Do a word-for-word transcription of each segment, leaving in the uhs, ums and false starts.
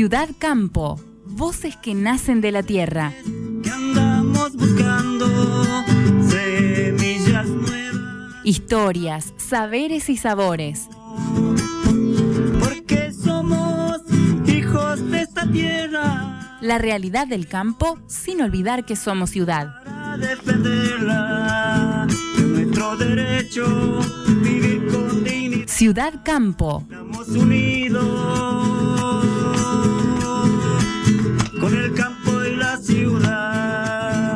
Ciudad Campo, voces que nacen de la tierra. Que andamos buscando semillas nuevas. Historias, saberes y sabores. Porque somos hijos de esta tierra. La realidad del campo sin olvidar que somos ciudad. Para defenderla, nuestro derecho, vivir con dignidad. Ciudad Campo. Estamos unidos con el campo y la ciudad.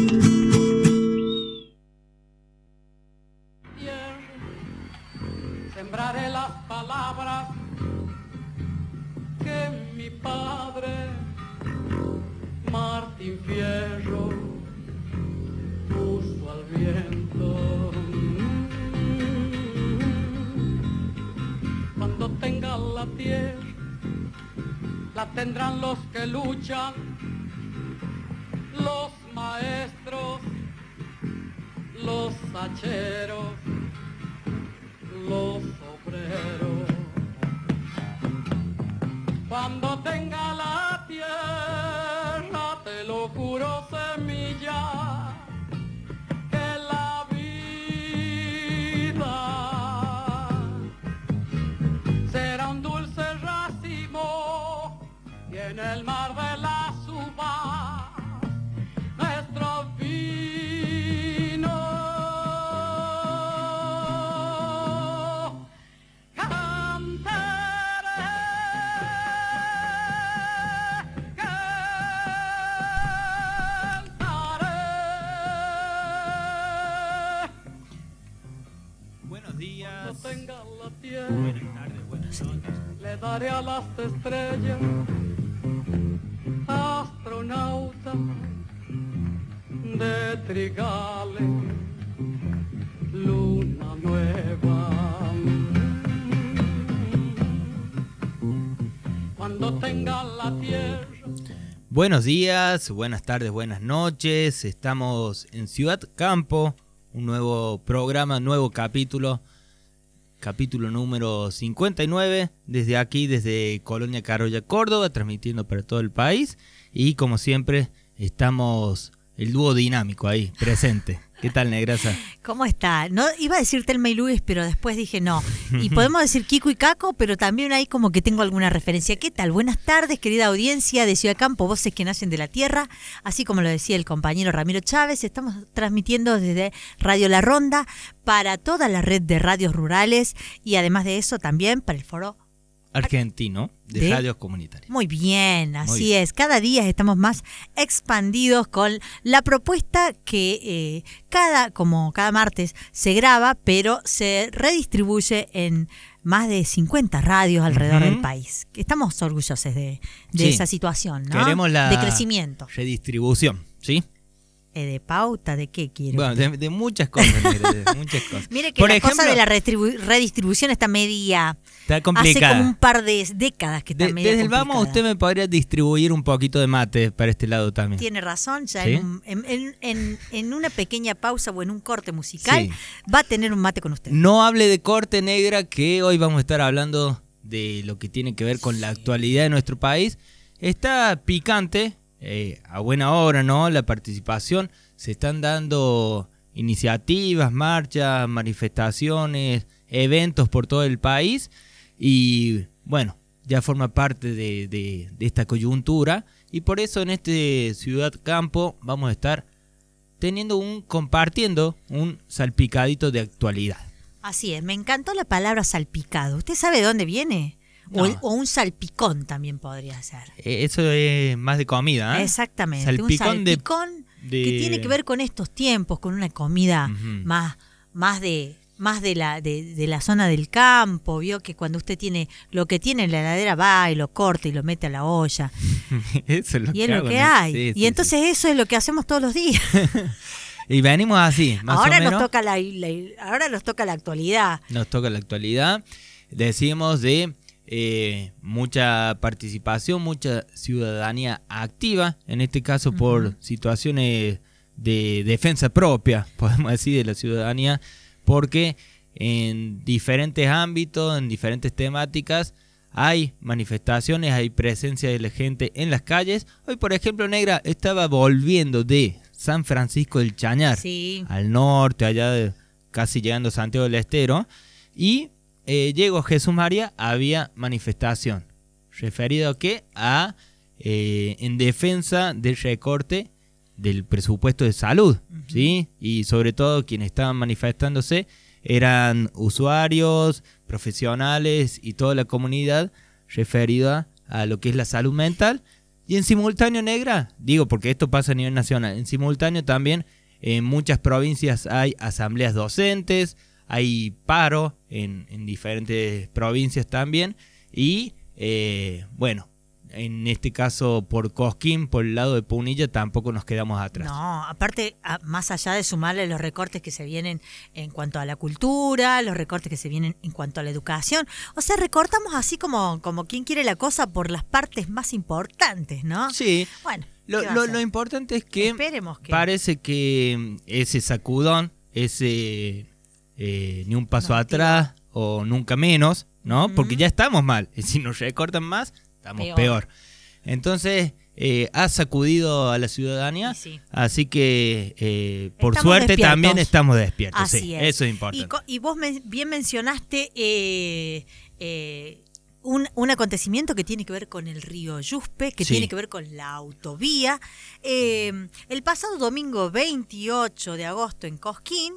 Sembraré las palabras que mi padre Martín Fierro puso al viento. Cuando tenga la tierra, la tendrán los que luchan, los maestros, los hacheros, los obreros. Cuando tenga la tierra, te lo juro, semilla, que la vida será un dulce racimo y en el mar de las uvas nuestro vino cantaré, cantaré. Buenos días. Cuando tenga la tierra, Buenas tardes, buenas noches. le daré a las estrellas, astronauta de trigales, luna nueva. Cuando tenga la tierra. Buenos días, buenas tardes, buenas noches. Estamos en Ciudad Campo, un nuevo programa, nuevo capítulo. Capítulo número cincuenta y nueve, desde aquí, desde Colonia Carolla, Córdoba, transmitiendo para todo el país. Y como siempre, estamos el dúo dinámico ahí, presente. ¿Qué tal, Negrasa? ¿Cómo está? No iba a decir Telma y Luis, pero después dije no. Y podemos decir Kiko y Caco, pero también hay como que tengo alguna referencia. ¿Qué tal? Buenas tardes, querida audiencia de Ciudad Campo, voces que nacen de la tierra. Así como lo decía el compañero Ramiro Chávez, estamos transmitiendo desde Radio La Ronda para toda la red de radios rurales y además de eso también para el foro Argentino de, ¿De? radios comunitarias. Muy bien, así Muy bien. es. Cada día estamos más expandidos con la propuesta que eh, cada, como cada martes se graba, pero se redistribuye en más de cincuenta radios alrededor Uh-huh. del país. Estamos orgullosos de, de Sí. esa situación, ¿no? Queremos la de crecimiento. redistribución, ¿sí? Eh, de pauta, ¿de qué quiere? Bueno, de, de muchas cosas, Negra, de muchas cosas. Mire que Por la ejemplo, cosa de la redistribu- redistribución está media... está Hace complicada. como un par de décadas que está De- media desde el complicada. vamos usted me podría distribuir un poquito de mate para este lado también. Tiene razón, ya ¿Sí? en, un- en, en- en- en una pequeña pausa o en un corte musical Sí. va a tener un mate con usted. No hable de corte, Negra, que hoy vamos a estar hablando de lo que tiene que ver con la actualidad de nuestro país. Está picante, eh, a buena hora, ¿no? La participación. Se están dando iniciativas, marchas, manifestaciones, eventos por todo el país. Y bueno, ya forma parte de, de, de esta coyuntura. Y por eso en este Ciudad Campo vamos a estar teniendo un, compartiendo un salpicadito de actualidad. Así es, me encantó la palabra salpicado. ¿Usted sabe de dónde viene? O, No. o un salpicón también podría ser. Eh, Eso es más de comida, ¿eh? Exactamente, Salpicón un de- salpicón de- que tiene que ver con estos tiempos, con una comida Ujú. más, más de más de la de, de la zona del campo, vio que cuando usted tiene lo que tiene en la heladera va y lo corta y lo mete a la olla. Eso es lo Y es que lo hago, que ¿no? hay. Sí, y sí, entonces eso es lo que hacemos todos los días. sí. Y venimos así, más ahora o menos. nos toca la, la- ahora nos toca la actualidad. Nos toca la actualidad. Decimos de eh, mucha participación, mucha ciudadanía activa, en este caso por Ujú. situaciones de defensa propia, podemos decir, de la ciudadanía, porque en diferentes ámbitos, en diferentes temáticas, hay manifestaciones, hay presencia de la gente en las calles. Hoy, por ejemplo, Negra, estaba volviendo de San Francisco del Chañar, sí. al norte, allá de, casi llegando a Santiago del Estero, y eh, llegó a Jesús María, había manifestación, referido a qué, a eh, en defensa del recorte del presupuesto de salud, uh-huh. ¿sí? Y sobre todo quienes estaban manifestándose eran usuarios, profesionales y toda la comunidad referida a lo que es la salud mental. Y en simultáneo, Negra, digo porque esto pasa a nivel nacional, en simultáneo también en muchas provincias hay asambleas docentes, hay paro en, en diferentes provincias también. Y eh, bueno, en este caso por Cosquín, por el lado de Punilla, tampoco nos quedamos atrás. No, aparte, a, más allá de sumarle los recortes que se vienen en cuanto a la cultura, los recortes que se vienen en cuanto a la educación, o sea, recortamos así como, como quien quiere la cosa por las partes más importantes, ¿no? Sí. Bueno, lo, lo, lo importante es que, Esperemos que parece que ese sacudón, ese eh, ni un paso no, atrás tío. o nunca menos, ¿no? Uh-huh. Porque ya estamos mal. Si nos recortan más, estamos peor. peor. Entonces, eh, ha sacudido a la ciudadanía, sí. así que eh, por estamos suerte despiertos. también estamos despiertos. Así sí, es. Eso es importante. Y, y vos me, bien mencionaste eh, eh, un, un acontecimiento que tiene que ver con el río Yuspe, que sí. tiene que ver con la autovía. Eh, el pasado domingo veintiocho de agosto en Cosquín,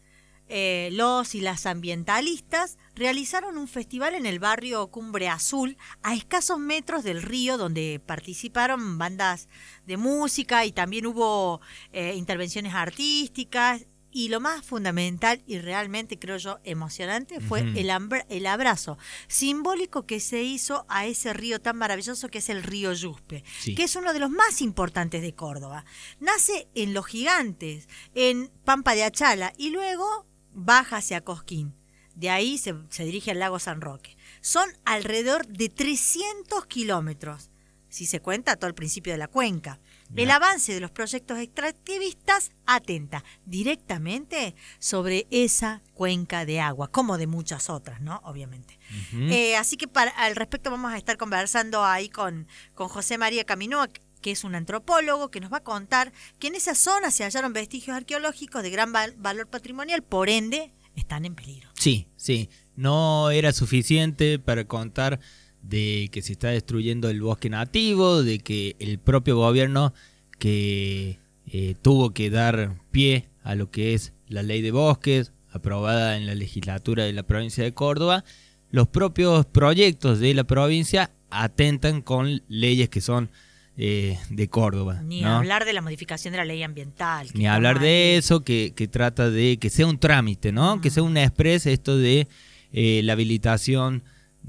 Eh, los y las ambientalistas realizaron un festival en el barrio Cumbre Azul, a escasos metros del río, donde participaron bandas de música y también hubo eh, intervenciones artísticas. Y lo más fundamental y realmente, creo yo, emocionante fue uh-huh. el, ambra- el abrazo simbólico que se hizo a ese río tan maravilloso que es el río Yuspe, sí. que es uno de los más importantes de Córdoba. Nace en Los Gigantes, en Pampa de Achala, y luego baja hacia Cosquín. De ahí se, se dirige al lago San Roque. Son alrededor de trescientos kilómetros, si se cuenta todo el principio de la cuenca. El avance de los proyectos extractivistas atenta directamente sobre esa cuenca de agua, como de muchas otras, ¿no? Obviamente. Uh-huh. Eh, así que para, al respecto vamos a estar conversando ahí con, con José María Caminoa, que es un antropólogo, que nos va a contar que en esa zona se hallaron vestigios arqueológicos de gran val- valor patrimonial, por ende están en peligro. Sí, sí. No era suficiente para contar de que se está destruyendo el bosque nativo, de que el propio gobierno que eh, tuvo que dar pie a lo que es la ley de bosques, aprobada en la legislatura de la provincia de Córdoba, los propios proyectos de la provincia atentan con leyes que son eh, de Córdoba. Ni ¿no? hablar de la modificación de la ley ambiental. Ni hablar de ahí. eso, que, que trata de que sea un trámite, ¿no? Uh-huh. Que sea un express esto de eh, la habilitación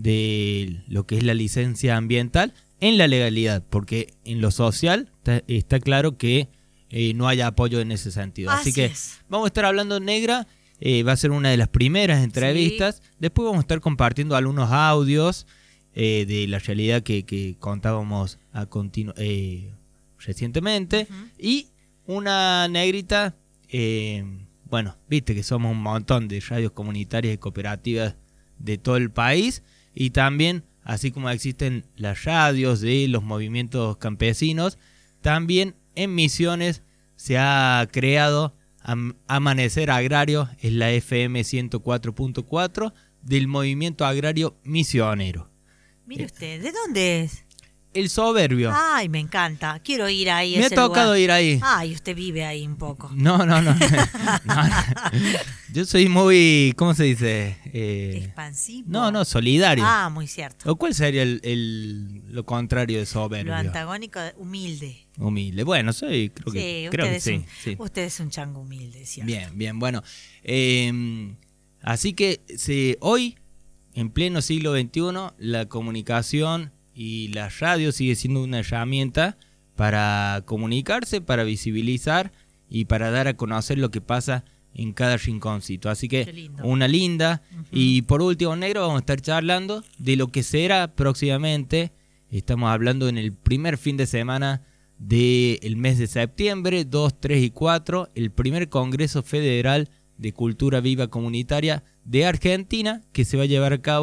de lo que es la licencia ambiental en la legalidad, porque en lo social está, está claro que eh, no hay apoyo en ese sentido. Así, Así que es. Vamos a estar hablando, Negra, eh, va a ser una de las primeras entrevistas, sí. Después vamos a estar compartiendo algunos audios eh, de la realidad que, que contábamos a continu- eh, recientemente, uh-huh. y una negrita, eh, bueno, viste que somos un montón de radios comunitarias y cooperativas de todo el país, y también, así como existen las radios de los movimientos campesinos, también en Misiones se ha creado Am- Amanecer Agrario, es la F M ciento cuatro punto cuatro del movimiento agrario misionero. Mire usted, ¿de dónde es? El Soberbio. Ay, me encanta. Quiero ir ahí. Me ha tocado lugar. ir ahí. Ay, usted vive ahí un poco. No, no, no. no, no. Yo soy muy, ¿cómo se dice? Eh, Expansivo. No, no, solidario. Ah, muy cierto. ¿O cuál sería el, el, lo contrario de soberbio? Lo antagónico, humilde. Humilde. Bueno, soy, creo sí, que, creo que sí, un, sí. Usted es un chango humilde, ¿cierto? Bien, bien, bueno. Eh, así que se, hoy, en pleno siglo veintiuno, la comunicación y la radio sigue siendo una herramienta para comunicarse, para visibilizar y para dar a conocer lo que pasa en cada rinconcito. Así que una linda. Uh-huh. Y por último, Negro, vamos a estar charlando de lo que será próximamente. Estamos hablando en el primer fin de semana del mes de septiembre, dos, tres y cuatro, el primer Congreso Federal de Cultura Viva Comunitaria de Argentina, que se va a llevar a cabo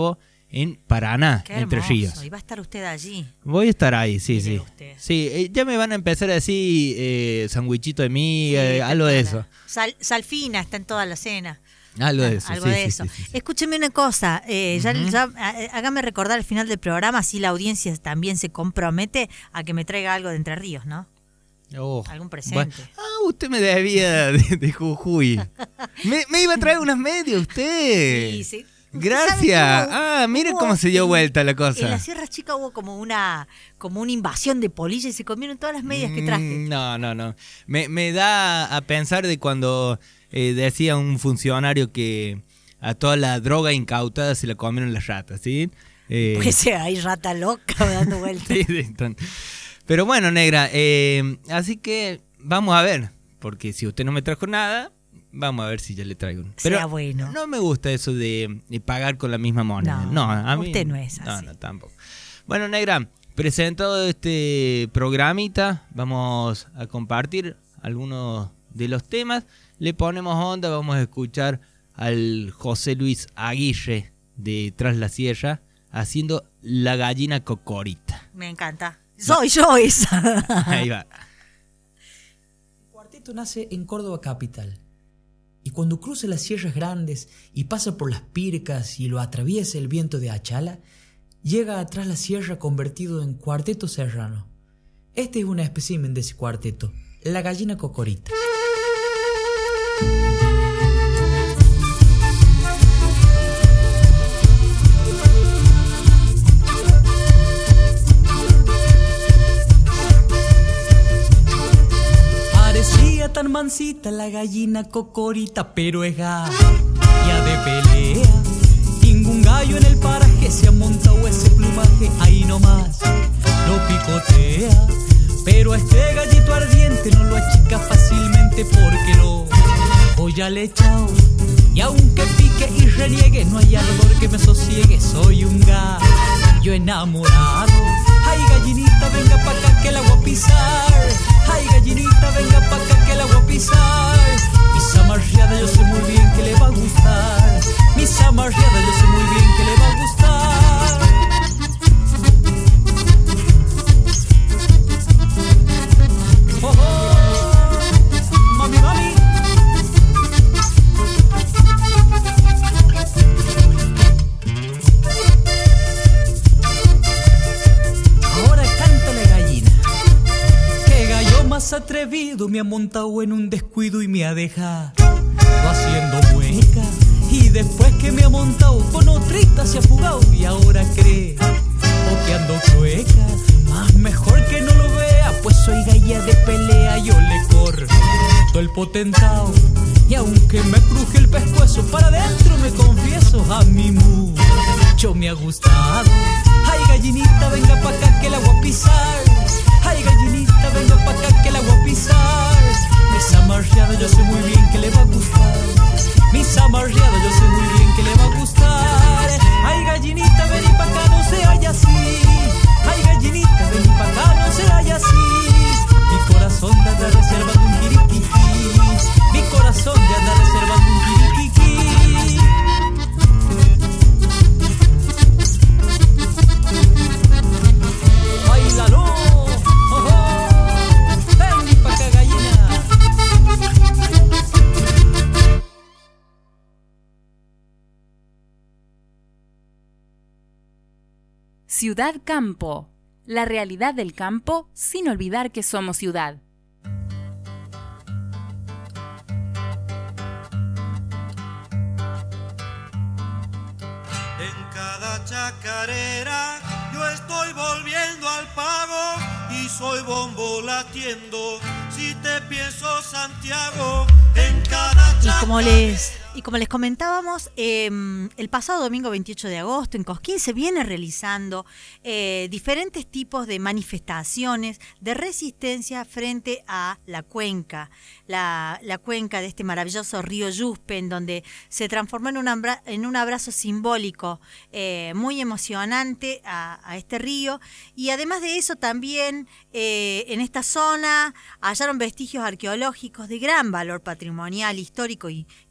en Paraná, Qué Entre hermoso. Ríos. Y va a estar usted allí. Voy a estar ahí, sí, Mire sí. usted. Sí, eh, ya me van a empezar a decir eh, sandwichito de miga, Sí, eh, está algo de en eso. toda la- Sal, salfina está en toda la cena. Algo de Ah, eso, algo sí, de sí, eso. sí, sí, sí. Escúcheme una cosa, eh, ya, Ujú. ya, eh, hágame recordar al final del programa, así la audiencia también se compromete a que me traiga algo de Entre Ríos, ¿no? Oh, Algún presente. bueno. Ah, usted me debía de, de Jujuy. Me, me iba a traer unas medias usted. Sí, sí. Gracias. ¿Sabe? Hubo- Ah, mire hubo cómo se dio en- vuelta la En cosa. la Sierra Chica hubo como una como una invasión de polilla y se comieron todas las medias que traje. Mm, No, no, no. Me, me da a pensar de cuando eh, decía un funcionario que a toda la droga incautada se la comieron las ratas, ¿sí? Eh, Pues eh, hay rata loca dando vueltas. sí, sí, enton- Pero bueno, negra, eh, así que vamos a ver, porque si usted no me trajo nada, vamos a ver si ya le traigo. Pero Sea bueno. no me gusta eso de, de pagar con la misma moneda. No, No, a mí usted no es así. No, no, tampoco. Bueno, negra, presentado este programita, vamos a compartir algunos de los temas. Le ponemos onda, vamos a escuchar al José Luis Aguirre de Tras la Sierra haciendo La Gallina Cocorita. Me encanta. Soy yo esa. Ahí va. El cuarteto nace en Córdoba capital. Y cuando cruza las sierras grandes y pasa por las Pircas y lo atraviesa el viento de Achala, llega atrás la sierra convertido en cuarteto serrano. Este es un espécimen de ese cuarteto, La Gallina Cocorita. Parecía tan mansita la gallina Cocorita, pero es gallo de pelea. Ningún gallo en el paraje se ha montado ese plumaje, ahí nomás lo picotea. Pero a este gallito ardiente no lo achica fácilmente porque lo voy al echao. Y aunque pique y reniegue, no hay ardor que me sosiegue, soy un gallo enamorado. Ay, gallinita, venga pa' acá que la voy a pisar. Ay, gallinita, venga pa' acá que la voy a pisar. Mi zamarreada yo sé muy bien que le va a gustar. Mi zamarreada yo sé muy bien que le va a gustar. Oh, oh, mami, mami. Ahora canta la gallina. Qué gallo más atrevido me ha montado en un descuido y me ha dejado haciendo mueca. Y después que me ha montado con otrita se ha fugado y ahora cree o que ando chueca. Más mejor que no lo vea, pues soy galla de pelea, yo le corro todo el potentao. Y aunque me cruje el pescuezo para adentro, me confieso, a mí mucho me ha gustado. Ay, gallinita, venga pa' acá que la voy a pisar. Ay, gallinita, venga pa' acá que la voy a pisar. Mi zamarreada yo sé muy bien que le va a gustar. Mi zamarreada yo sé muy bien que le va a gustar. Ay, gallinita, vení pa' acá, no se haya así. Ay, gallinita, vení pa' acá, no se haya así. Mi corazón de anda reservando un quiriquiqui. Mi corazón de anda reservando un quiriquiqui. Bailalo, oh, oh. Vení pa' acá, gallina. Ciudad Campo. La realidad del campo sin olvidar que somos ciudad. En cada chacarera yo estoy volviendo al pago y soy bombo latiendo. Si te pienso Santiago, en cada Y chacarera. como les, y como les comentábamos, eh, el pasado domingo veintiocho de agosto en Cosquín se viene realizando eh, diferentes tipos de manifestaciones de resistencia frente a la cuenca, la, la cuenca de este maravilloso río Yuspe, en donde se transformó en un, abra, en un abrazo simbólico eh, muy emocionante a, a este río. Y además de eso también eh, en esta zona hallaron vestigios arqueológicos de gran valor patrimonial, histórico y, y antropológico,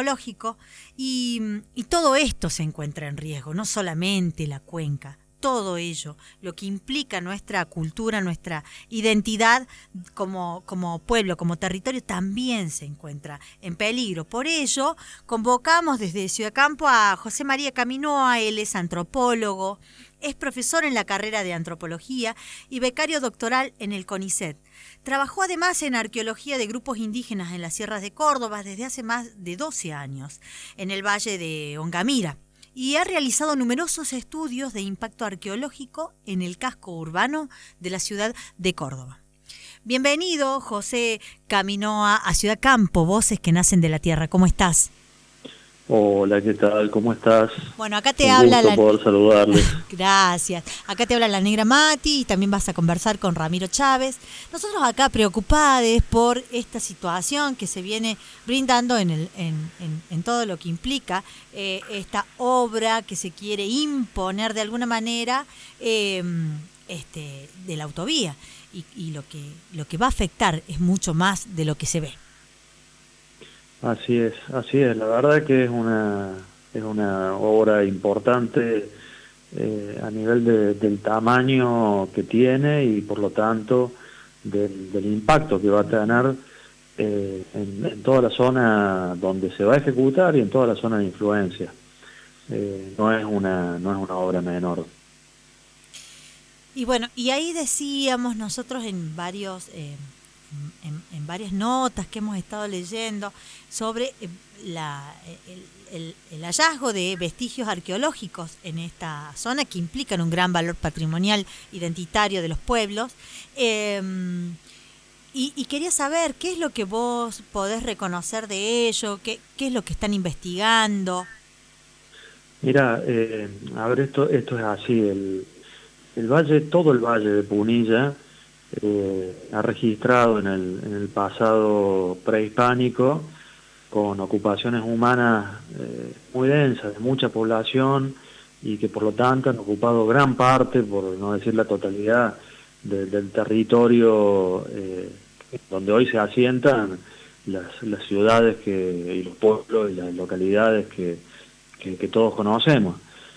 arqueológico y, y todo esto se encuentra en riesgo, no solamente la cuenca. Todo ello, lo que implica nuestra cultura, nuestra identidad como, como pueblo, como territorio, también se encuentra en peligro. Por ello, convocamos desde Ciudad Campo a José María Caminoa. Él es antropólogo, es profesor en la carrera de antropología y becario doctoral en el CONICET. Trabajó además en arqueología de grupos indígenas en las sierras de Córdoba desde hace más de doce años, en el valle de Ongamira. Y ha realizado numerosos estudios de impacto arqueológico en el casco urbano de la ciudad de Córdoba. Bienvenido, José Caminoa, a Ciudad Campo, Voces que Nacen de la Tierra. ¿Cómo estás? Hola, ¿qué tal? ¿Cómo estás? Bueno, acá te Un habla gusto la... poder saludarles. Gracias. Acá te habla la negra Mati y también vas a conversar con Ramiro Chávez. Nosotros acá preocupados por esta situación que se viene brindando en, el, en, en, en todo lo que implica eh, esta obra que se quiere imponer de alguna manera eh, este, de la autovía. Y, y lo que, lo que va a afectar es mucho más de lo que se ve. Así es, así es. La verdad que es una es una obra importante eh, a nivel de, del tamaño que tiene y por lo tanto del, del impacto que va a tener eh, en, en toda la zona donde se va a ejecutar y en toda la zona de influencia. Eh, no es una no es una obra menor. Y bueno, y ahí decíamos nosotros en varios eh, En, en varias notas que hemos estado leyendo sobre la, el, el, el hallazgo de vestigios arqueológicos en esta zona que implican un gran valor patrimonial identitario de los pueblos. Eh, y, y quería saber qué es lo que vos podés reconocer de ello, qué, qué es lo que están investigando. Mira, eh, a ver, esto, esto es así, el, el valle, todo el valle de Punilla, Eh, ha registrado en el, en el pasado prehispánico con ocupaciones humanas eh, muy densas, de mucha población y que por lo tanto han ocupado gran parte, por no decir la totalidad, de, del territorio eh, donde hoy se asientan las, las ciudades que, y los pueblos y las localidades que, que, que todos conocemos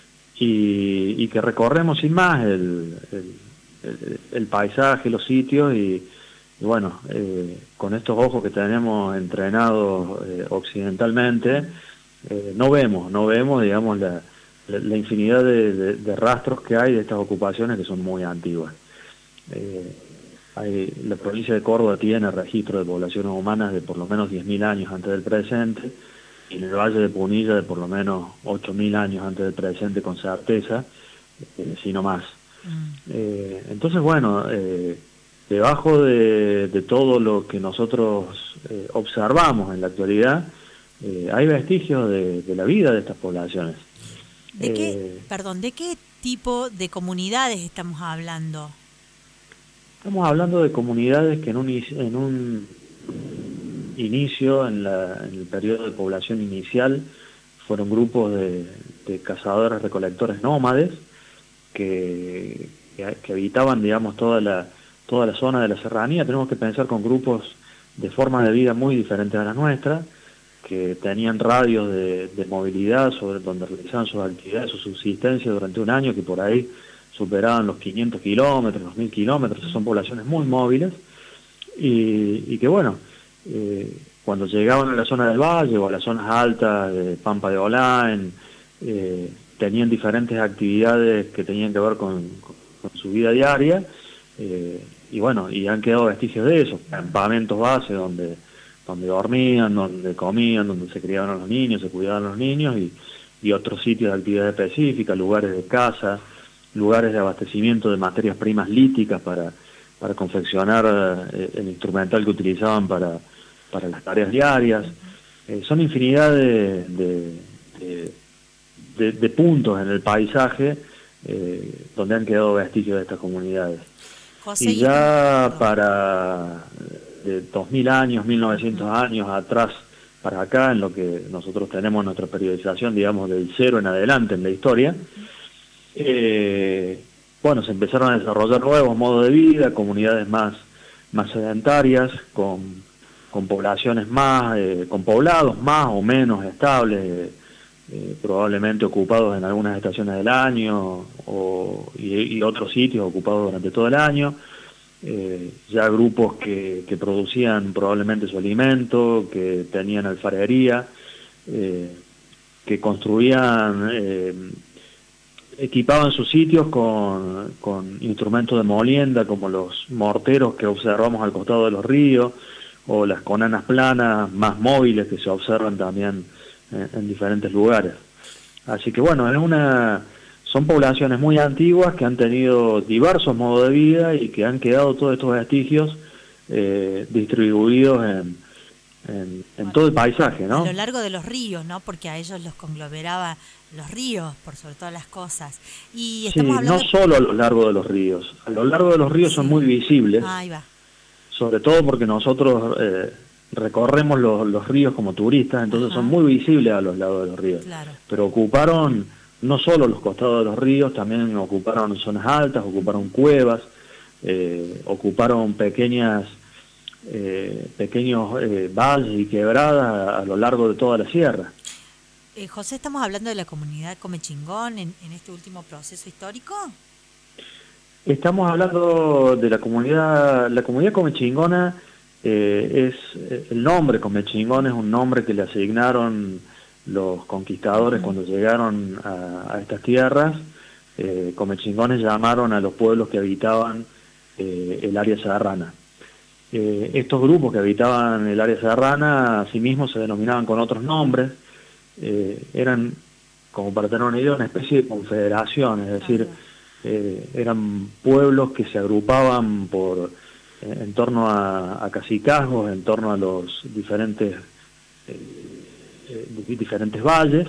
y, y que recorremos sin más el, el El, el paisaje, los sitios y, y bueno, eh, con estos ojos que tenemos entrenados eh, occidentalmente, eh, no vemos, no vemos, digamos, la, la, la infinidad de, de, de rastros que hay de estas ocupaciones que son muy antiguas. Eh, hay, la provincia de Córdoba tiene registro de poblaciones humanas de por lo menos diez mil años antes del presente, y en el Valle de Punilla de por lo menos ocho mil años antes del presente con certeza, eh, si no más. Eh, entonces, bueno, eh, debajo de, de todo lo que nosotros eh, observamos en la actualidad, eh, hay vestigios de, de la vida de estas poblaciones. ¿De eh, qué, perdón, de qué tipo de comunidades estamos hablando? Estamos hablando de comunidades que en un, en un inicio, en, la, en el periodo de población inicial, fueron grupos de, de cazadores recolectores nómades, Que, que, que habitaban, digamos, toda la, toda la zona de la serranía. Tenemos que pensar con grupos de formas de vida muy diferentes a las nuestras, que tenían radios de, de movilidad sobre donde realizaban sus actividades, su subsistencia durante un año, que por ahí superaban los quinientos kilómetros, los mil kilómetros. Son poblaciones muy móviles y, y que, bueno, eh, cuando llegaban a la zona del valle o a las zonas altas de Pampa de Olán, eh, tenían diferentes actividades que tenían que ver con, con, con su vida diaria, eh, y bueno, y han quedado vestigios de eso, campamentos base donde, donde dormían, donde comían, donde se criaban a los niños, se cuidaban a los niños, y, y otros sitios de actividad específica, lugares de caza, lugares de abastecimiento de materias primas líticas para, para confeccionar eh, el instrumental que utilizaban para, para las tareas diarias. Eh, son infinidad de... de, de De, de puntos en el paisaje eh, donde han quedado vestigios de estas comunidades. José, y ya y... para de dos mil años, mil novecientos uh-huh. años atrás para acá, en lo que nosotros tenemos nuestra periodización, digamos, del cero en adelante en la historia, uh-huh. eh, bueno, se empezaron a desarrollar nuevos modos de vida, comunidades más, más sedentarias, con, con poblaciones más, eh, con poblados más o menos estables, eh, eh, probablemente ocupados en algunas estaciones del año o, y, y otros sitios ocupados durante todo el año. Eh, ya grupos que, que producían probablemente su alimento, que tenían alfarería, eh, que construían, eh, equipaban sus sitios con, con instrumentos de molienda como los morteros que observamos al costado de los ríos o las conanas planas más móviles que se observan también en, en diferentes lugares. Así que bueno, es una... son poblaciones muy antiguas que han tenido diversos modos de vida y que han quedado todos estos vestigios eh, distribuidos en, en, en bueno, todo el paisaje, ¿no? A lo largo de los ríos, ¿no? Porque a ellos los conglomeraba los ríos, por sobre todas las cosas. Y estamos sí, hablando... no solo a lo largo de los ríos. A lo largo de los ríos sí. Son muy visibles. Ahí va. Sobre todo porque nosotros eh, recorremos los, los ríos como turistas, entonces Ajá. son muy visibles a los lados de los ríos. Claro. Pero ocuparon... no solo los costados de los ríos, también ocuparon zonas altas, ocuparon cuevas, eh, ocuparon pequeñas, eh, pequeños eh, valles y quebradas a, a lo largo de toda la sierra. Eh, José, ¿estamos hablando de la comunidad Comechingón en, en este último proceso histórico? Estamos hablando de la comunidad, la comunidad comechingona, eh, es el nombre Comechingón es un nombre que le asignaron los conquistadores uh-huh. cuando llegaron a, a estas tierras. eh, Comechingones llamaron a los pueblos que habitaban eh, el área serrana. Eh, estos grupos que habitaban el área serrana, asimismo se denominaban con otros nombres, eh, eran, como para tener una idea, una especie de confederación, es decir, eh, eran pueblos que se agrupaban por eh, en torno a, a cacicazgos, en torno a los diferentes eh, diferentes valles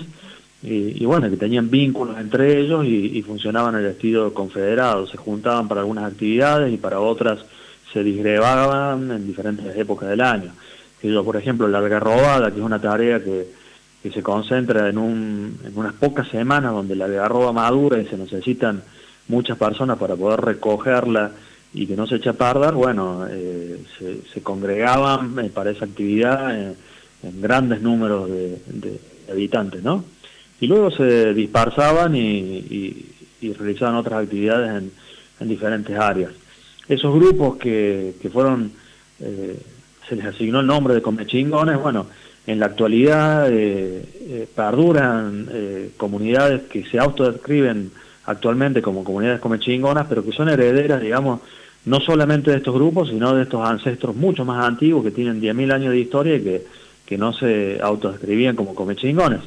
y, y bueno, que tenían vínculos entre ellos y, y funcionaban en el estilo confederado, se juntaban para algunas actividades y para otras se disgregaban en diferentes épocas del año. Yo, por ejemplo, la algarrobada, que es una tarea que, que se concentra en, un, en unas pocas semanas donde la algarroba madura y se necesitan muchas personas para poder recogerla y que no se eche a perder, bueno, eh, se, se congregaban eh, para esa actividad eh, en grandes números de, de habitantes, ¿no? Y luego se dispersaban y, y, y realizaban otras actividades en, en diferentes áreas. Esos grupos que, que fueron, eh, se les asignó el nombre de Comechingones, bueno, en la actualidad eh, eh, perduran eh, comunidades que se autodescriben actualmente como comunidades comechingonas, pero que son herederas, digamos, no solamente de estos grupos, sino de estos ancestros mucho más antiguos que tienen diez mil años de historia y que que no se autodescribían como comechingones.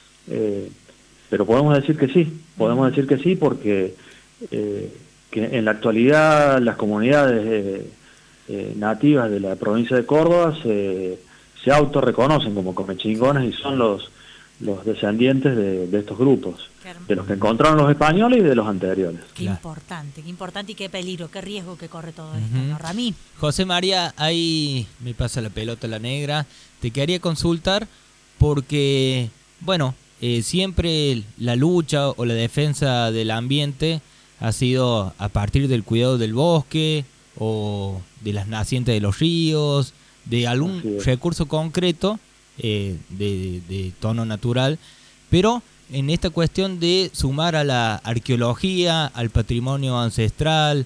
Eh, pero podemos decir que sí, podemos decir que sí porque eh, que en la actualidad las comunidades eh, eh, nativas de la provincia de Córdoba se, se autorreconocen como comechingones y son los, los descendientes de, de estos grupos, de los que encontraron los españoles y de los anteriores. Qué claro. importante, qué importante y qué peligro, qué riesgo que corre todo esto, uh-huh. ¿no, Ramí? José María, ahí me pasa la pelota la negra. Te quería consultar porque, bueno, eh, siempre la lucha o la defensa del ambiente ha sido a partir del cuidado del bosque o de las nacientes de los ríos, de algún recurso concreto eh, de, de tono natural, pero en esta cuestión de sumar a la arqueología, al patrimonio ancestral,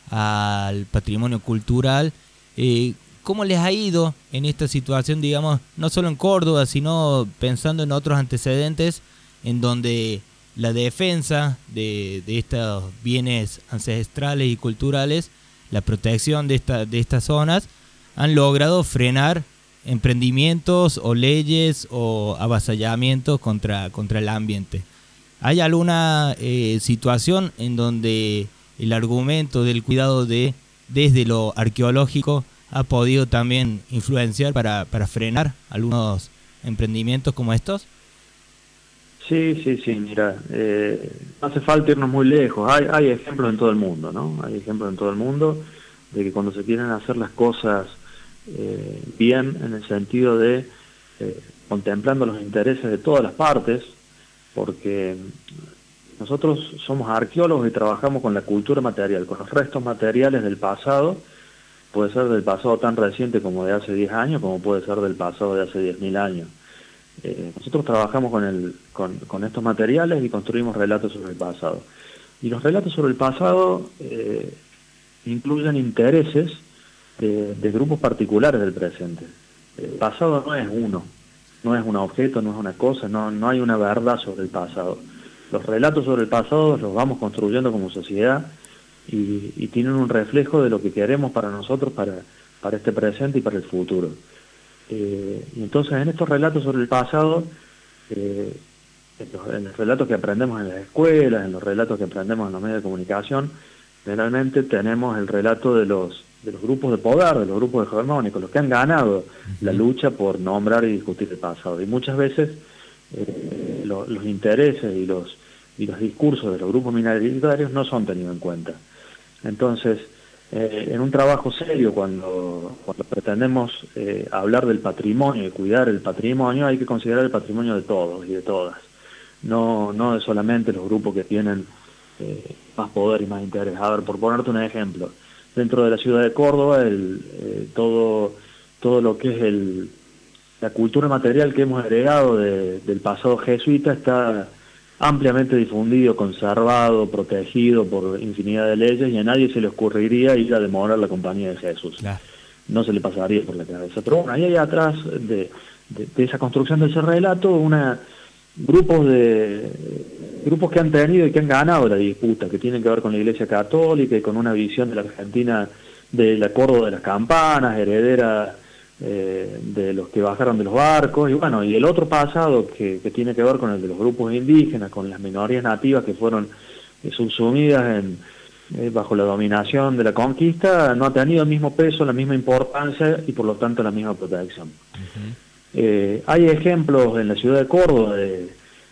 al patrimonio cultural, eh, ¿cómo les ha ido en esta situación, digamos, no solo en Córdoba, sino pensando en otros antecedentes en donde la defensa de, de estos bienes ancestrales y culturales, la protección de, esta, de estas zonas, han logrado frenar emprendimientos o leyes o avasallamientos contra, contra el ambiente? ¿Hay alguna eh, situación en donde el argumento del cuidado de desde lo arqueológico ha podido también influenciar para, para frenar algunos emprendimientos como estos? Sí, sí, sí, mira, eh, no hace falta irnos muy lejos, hay, hay ejemplos en todo el mundo, ¿no? Hay ejemplos en todo el mundo de que cuando se quieren hacer las cosas eh, bien, en el sentido de eh, contemplando los intereses de todas las partes, porque nosotros somos arqueólogos y trabajamos con la cultura material, con los restos materiales del pasado, puede ser del pasado tan reciente como de hace diez años, como puede ser del pasado de hace diez mil años. Eh, nosotros trabajamos con, el, con, con estos materiales y construimos relatos sobre el pasado. Y los relatos sobre el pasado eh, incluyen intereses de, de grupos particulares del presente. El pasado no es uno, no es un objeto, no es una cosa, no, no hay una verdad sobre el pasado. Los relatos sobre el pasado los vamos construyendo como sociedad y, y tienen un reflejo de lo que queremos para nosotros, para, para este presente y para el futuro. Eh, y entonces en estos relatos sobre el pasado, eh, en, los, en los relatos que aprendemos en las escuelas, en los relatos que aprendemos en los medios de comunicación, generalmente tenemos el relato de los, de los grupos de poder, de los grupos hegemónicos, los que han ganado la lucha por nombrar y discutir el pasado. Y muchas veces eh, lo, los intereses y los, y los discursos de los grupos minoritarios no son tenidos en cuenta. Entonces, Eh, en un trabajo serio, cuando, cuando pretendemos eh, hablar del patrimonio y cuidar el patrimonio, hay que considerar el patrimonio de todos y de todas, no, no de solamente los grupos que tienen eh, más poder y más interés. A ver, por ponerte un ejemplo, dentro de la ciudad de Córdoba, el, eh, todo, todo lo que es el, la cultura material que hemos heredado de, del pasado jesuita está ampliamente difundido, conservado, protegido por infinidad de leyes, y a nadie se le ocurriría ir a demoler la compañía de Jesús. Claro. No se le pasaría por la cabeza. Pero bueno, ahí hay atrás de, de, de esa construcción de ese relato una grupos de grupos que han tenido y que han ganado la disputa, que tienen que ver con la Iglesia Católica y con una visión de la Argentina de la Córdoba de las campanas, heredera Eh, de los que bajaron de los barcos, y bueno, y el otro pasado que, que tiene que ver con el de los grupos indígenas, con las minorías nativas que fueron eh, subsumidas en, eh, bajo la dominación de la conquista, no ha tenido el mismo peso, la misma importancia y por lo tanto la misma protección. Uh-huh. Eh, hay ejemplos en la ciudad de Córdoba de,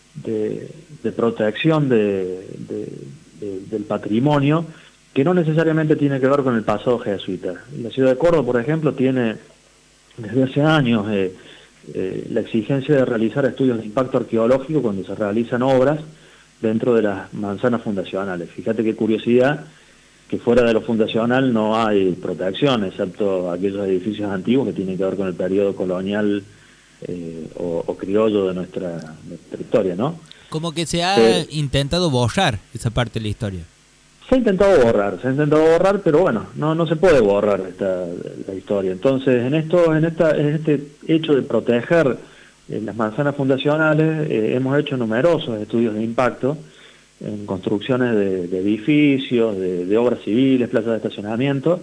de, de protección de, de, de, del patrimonio que no necesariamente tiene que ver con el pasado jesuita. La ciudad de Córdoba, por ejemplo, tiene desde hace años eh, eh, la exigencia de realizar estudios de impacto arqueológico cuando se realizan obras dentro de las manzanas fundacionales. Fíjate qué curiosidad que fuera de lo fundacional no hay protección, excepto aquellos edificios antiguos que tienen que ver con el periodo colonial eh, o, o criollo de nuestra, nuestra historia, ¿no? Como que se ha eh, intentado borrar esa parte de la historia. Se ha intentado borrar, se ha intentado borrar, pero bueno, no no se puede borrar esta, la historia. Entonces, en esto, en esta, en este hecho de proteger eh, las manzanas fundacionales, eh, hemos hecho numerosos estudios de impacto en construcciones de, de edificios, de, de obras civiles, plazas de estacionamiento,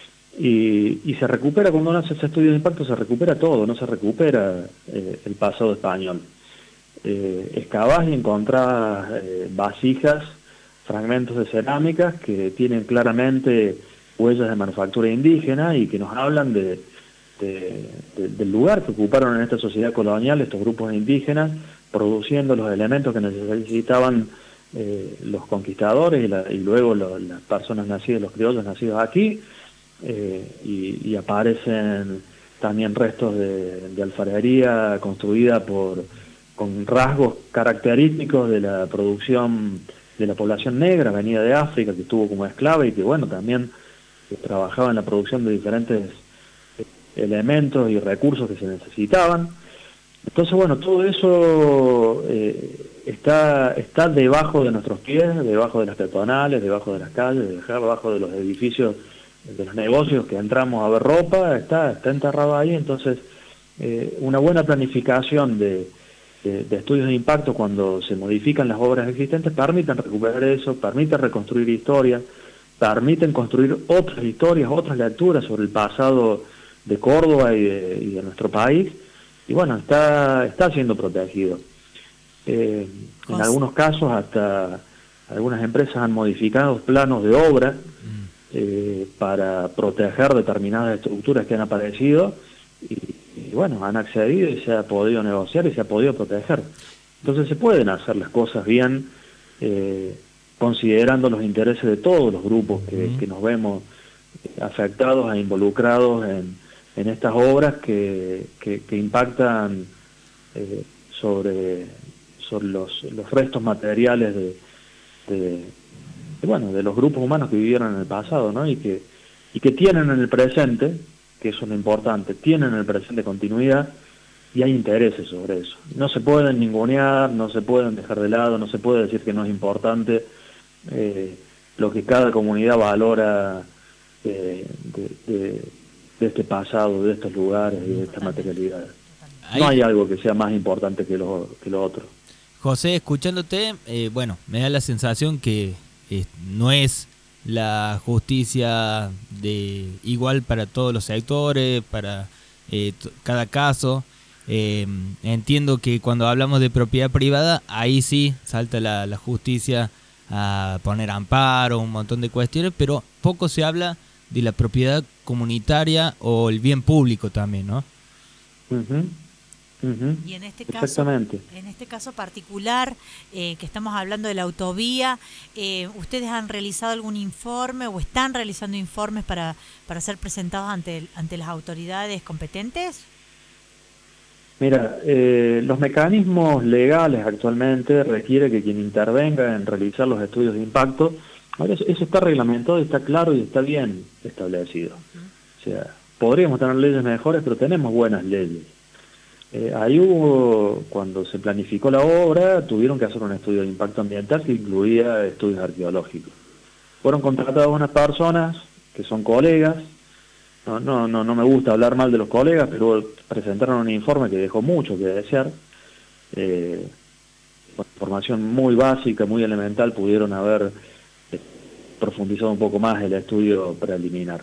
y, y se recupera, cuando uno hace ese estudio de impacto, se recupera todo, no se recupera eh, el pasado español. Eh, excavás y encontrás eh, vasijas, fragmentos de cerámicas que tienen claramente huellas de manufactura indígena y que nos hablan de, de, de, del lugar que ocuparon en esta sociedad colonial estos grupos indígenas, produciendo los elementos que necesitaban eh, los conquistadores y, la, y luego lo, las personas nacidas, los criollos nacidos aquí, eh, y, y aparecen también restos de, de alfarería construida por con rasgos característicos de la producción de la población negra venida de África, que estuvo como esclava y que bueno, también que trabajaba en la producción de diferentes elementos y recursos que se necesitaban. Entonces bueno, todo eso eh, está, está debajo de nuestros pies, debajo de las peatonales, debajo de las calles, debajo de los edificios, de los negocios que entramos a ver ropa, está, está enterrado ahí. Entonces eh, una buena planificación de De, de estudios de impacto cuando se modifican las obras existentes permiten recuperar eso, permiten reconstruir historias, permiten construir otras historias, otras lecturas sobre el pasado de Córdoba y de, y de nuestro país, y bueno, está, está siendo protegido. Eh, en algunos casos hasta algunas empresas han modificado planos de obra eh, para proteger determinadas estructuras que han aparecido, y y bueno, han accedido y se ha podido negociar y se ha podido proteger. Entonces se pueden hacer las cosas bien, eh, considerando los intereses de todos los grupos que, uh-huh. que nos vemos afectados e involucrados en, en estas obras que, que, que impactan eh, sobre, sobre los, los restos materiales de, de, de, bueno, de los grupos humanos que vivieron en el pasado, ¿no? Y que y que tienen en el presente, que eso es lo importante, tienen en el presente continuidad y hay intereses sobre eso. No se pueden ningunear, no se pueden dejar de lado, no se puede decir que no es importante eh, lo que cada comunidad valora eh, de, de, de este pasado, de estos lugares y de esta materialidad. No hay algo que sea más importante que lo, que lo otro. José, escuchándote, eh, bueno, me da la sensación que eh, no es la justicia de igual para todos los sectores, para eh, t- cada caso. Eh, entiendo que cuando hablamos de propiedad privada, ahí sí salta la, la justicia a poner amparo, un montón de cuestiones, pero poco se habla de la propiedad comunitaria o el bien público también, ¿no? Uh-huh. Uh-huh. Y en este caso, Exactamente. en este caso particular, eh, que estamos hablando de la autovía, eh, ¿ustedes han realizado algún informe o están realizando informes para, para ser presentados ante, el- ante las autoridades competentes? Mira, eh, los mecanismos legales actualmente requiere que quien intervenga en realizar los estudios de impacto, ahora eso, eso está reglamentado, está claro y está bien establecido. O sea, podríamos tener leyes mejores, pero tenemos buenas leyes. Eh, ahí hubo, cuando se planificó la obra, tuvieron que hacer un estudio de impacto ambiental que incluía estudios arqueológicos. Fueron contratadas unas personas que son colegas. No, no, no, no me gusta hablar mal de los colegas, pero presentaron un informe que dejó mucho que desear. Eh, con información muy básica, muy elemental, pudieron haber eh, profundizado un poco más el estudio preliminar.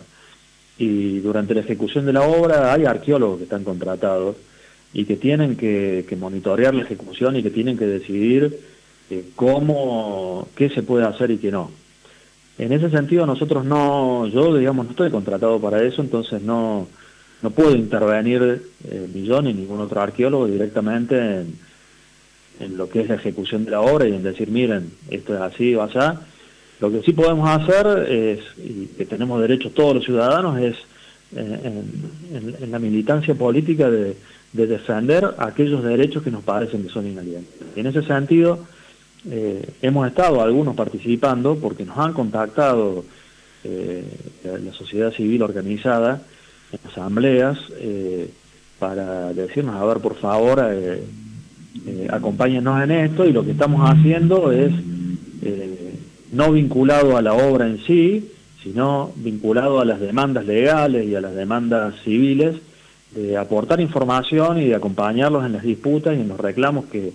Y durante la ejecución de la obra hay arqueólogos que están contratados y que tienen que, que monitorear la ejecución y que tienen que decidir eh, cómo, qué se puede hacer y qué no. En ese sentido nosotros no, yo digamos no estoy contratado para eso, entonces no, no puedo intervenir eh, ni yo ni ningún otro arqueólogo directamente en, en lo que es la ejecución de la obra y en decir, miren, esto es así o asá. Lo que sí podemos hacer es, y que tenemos derecho todos los ciudadanos, es eh, en, en, en la militancia política de, de defender aquellos derechos que nos parecen que son inalienables. Y en ese sentido, Eh, hemos estado algunos participando porque nos han contactado eh, la, la sociedad civil organizada en asambleas eh, para decirnos, a ver, por favor, eh, eh, acompáñennos en esto, y lo que estamos haciendo es eh, no vinculado a la obra en sí, sino vinculado a las demandas legales y a las demandas civiles, de aportar información y de acompañarlos en las disputas y en los reclamos que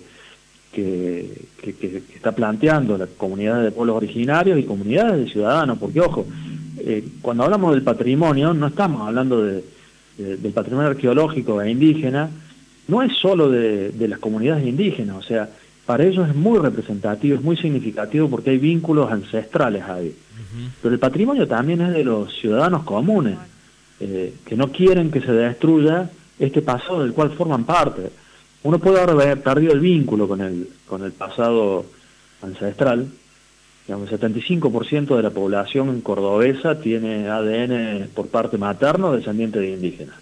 Que, que, que está planteando la comunidad de pueblos originarios y comunidades de ciudadanos, porque ojo, eh, cuando hablamos del patrimonio no estamos hablando de, de, del patrimonio arqueológico e indígena, no es solo de, de las comunidades indígenas, o sea, para ellos es muy representativo, es muy significativo porque hay vínculos ancestrales ahí. Uh-huh. Pero el patrimonio también es de los ciudadanos comunes, eh, que no quieren que se destruya este pasado del cual forman parte. Uno puede haber perdido el vínculo con el, con el pasado ancestral. Digamos, el setenta y cinco por ciento de la población cordobesa tiene A D N por parte materno descendiente de indígenas.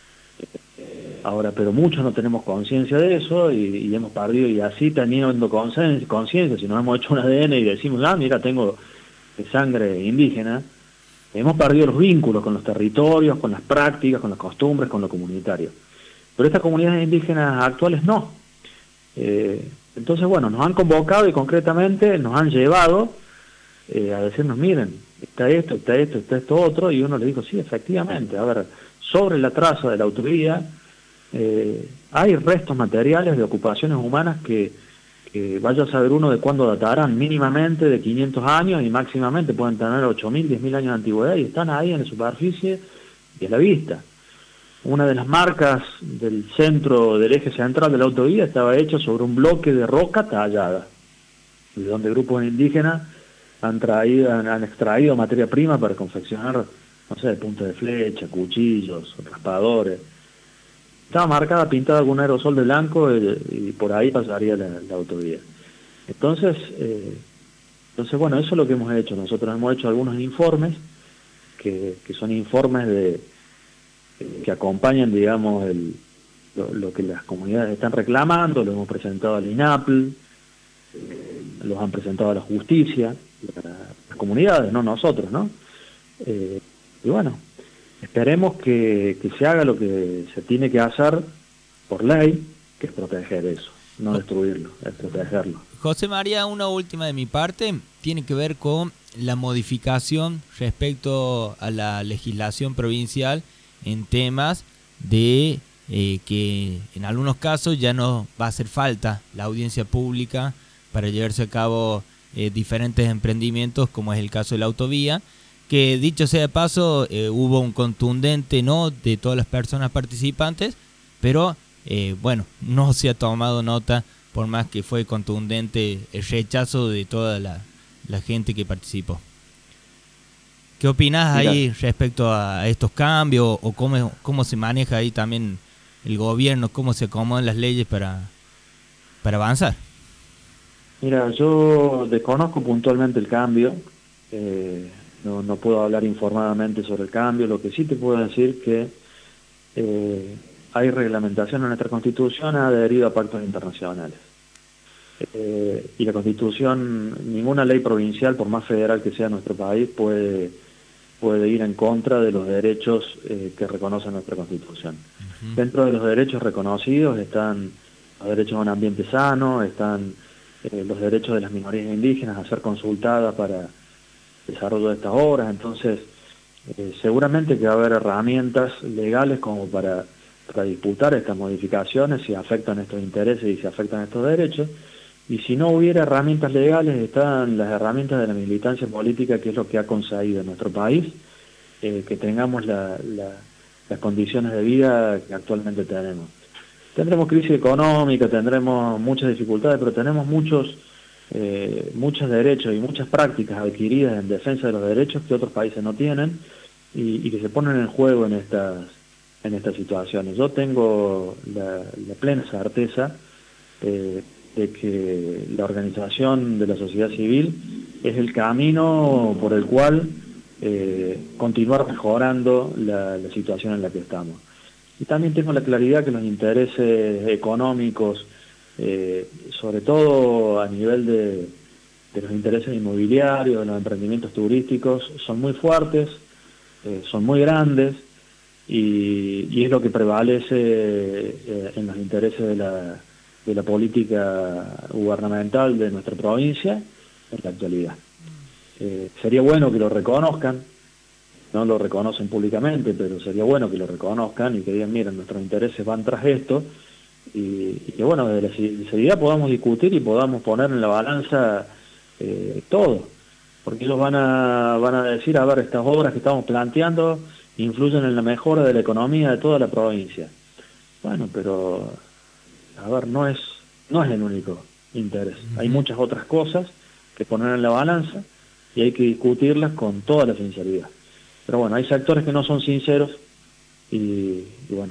Ahora, pero muchos no tenemos conciencia de eso y, y hemos perdido, y así teniendo conciencia, si nos hemos hecho un A D N y decimos, ah, mira, tengo sangre indígena, hemos perdido los vínculos con los territorios, con las prácticas, con las costumbres, con lo comunitario. Pero estas comunidades indígenas actuales no. Eh, entonces, bueno, nos han convocado y concretamente nos han llevado eh, a decirnos, miren, está esto, está esto, está esto otro, y uno le dijo, sí, efectivamente, a ver, sobre la traza de la autovía eh, hay restos materiales de ocupaciones humanas que, que vaya a saber uno de cuándo datarán, mínimamente de quinientos años y máximamente pueden tener ocho mil, diez mil años de antigüedad, y están ahí en la superficie y a la vista. Una de las marcas del centro, del eje central de la autovía, estaba hecha sobre un bloque de roca tallada, de donde grupos indígenas han traído, han, han extraído materia prima para confeccionar, no sé, puntas de flecha, cuchillos, raspadores. Estaba marcada, pintada con un aerosol de blanco y, y por ahí pasaría la, la autovía. Entonces, eh, entonces, bueno, eso es lo que hemos hecho. Nosotros hemos hecho algunos informes, que, que son informes de que acompañan, digamos, el, lo, lo que las comunidades están reclamando. Lo hemos presentado al INAPL, eh, los han presentado a la justicia, a las comunidades, no nosotros, ¿no? Eh, y bueno, esperemos que, que se haga lo que se tiene que hacer por ley, que es proteger eso, no destruirlo, es protegerlo. José María, una última de mi parte, tiene que ver con la modificación respecto a la legislación provincial en temas de eh, que en algunos casos ya no va a hacer falta la audiencia pública para llevarse a cabo eh, diferentes emprendimientos, como es el caso de la autovía, que dicho sea de paso, eh, hubo un contundente no de todas las personas participantes, pero eh, bueno, no se ha tomado nota, por más que fue contundente el rechazo de toda la, la gente que participó. ¿Qué opinas ahí respecto a estos cambios o cómo, cómo se maneja ahí también el gobierno, cómo se acomodan las leyes para, para avanzar? Mira, yo desconozco puntualmente el cambio, eh, no, no puedo hablar informadamente sobre el cambio, lo que sí te puedo decir que eh, hay reglamentación en nuestra Constitución adherido a pactos internacionales. Eh, y la Constitución, ninguna ley provincial, por más federal que sea nuestro país, puede, puede ir en contra de los derechos eh, que reconoce nuestra Constitución. Uh-huh. Dentro de los derechos reconocidos están los derechos a un ambiente sano, están eh, los derechos de las minorías indígenas a ser consultadas para el desarrollo de estas obras. Entonces, eh, seguramente que va a haber herramientas legales como para, para disputar estas modificaciones si afectan estos intereses y si afectan estos derechos. Y si no hubiera herramientas legales, están las herramientas de la militancia política, que es lo que ha conseguido en nuestro país, eh, que tengamos la, la, las condiciones de vida que actualmente tenemos. Tendremos crisis económica, tendremos muchas dificultades, pero tenemos muchos, eh, muchos derechos y muchas prácticas adquiridas en defensa de los derechos que otros países no tienen y, y que se ponen en juego en estas, en estas situaciones. Yo tengo la, la plena certeza eh, de que la organización de la sociedad civil es el camino por el cual eh, continuar mejorando la, la situación en la que estamos. Y también tengo la claridad que los intereses económicos, eh, sobre todo a nivel de, de los intereses inmobiliarios, de los emprendimientos turísticos, son muy fuertes, eh, son muy grandes, y, y es lo que prevalece eh, en los intereses de la de la política gubernamental de nuestra provincia en la actualidad. Eh, sería bueno que lo reconozcan, no lo reconocen públicamente, pero sería bueno que lo reconozcan y que digan, miren, nuestros intereses van tras esto, y, y que bueno, desde la sinceridad podamos discutir y podamos poner en la balanza eh, todo, porque ellos van a, van a decir, a ver, estas obras que estamos planteando influyen en la mejora de la economía de toda la provincia. Bueno, pero a ver, no es no es el único interés. Uh-huh. Hay muchas otras cosas que poner en la balanza y hay que discutirlas con toda la sinceridad. Pero bueno, hay sectores que no son sinceros y, y bueno,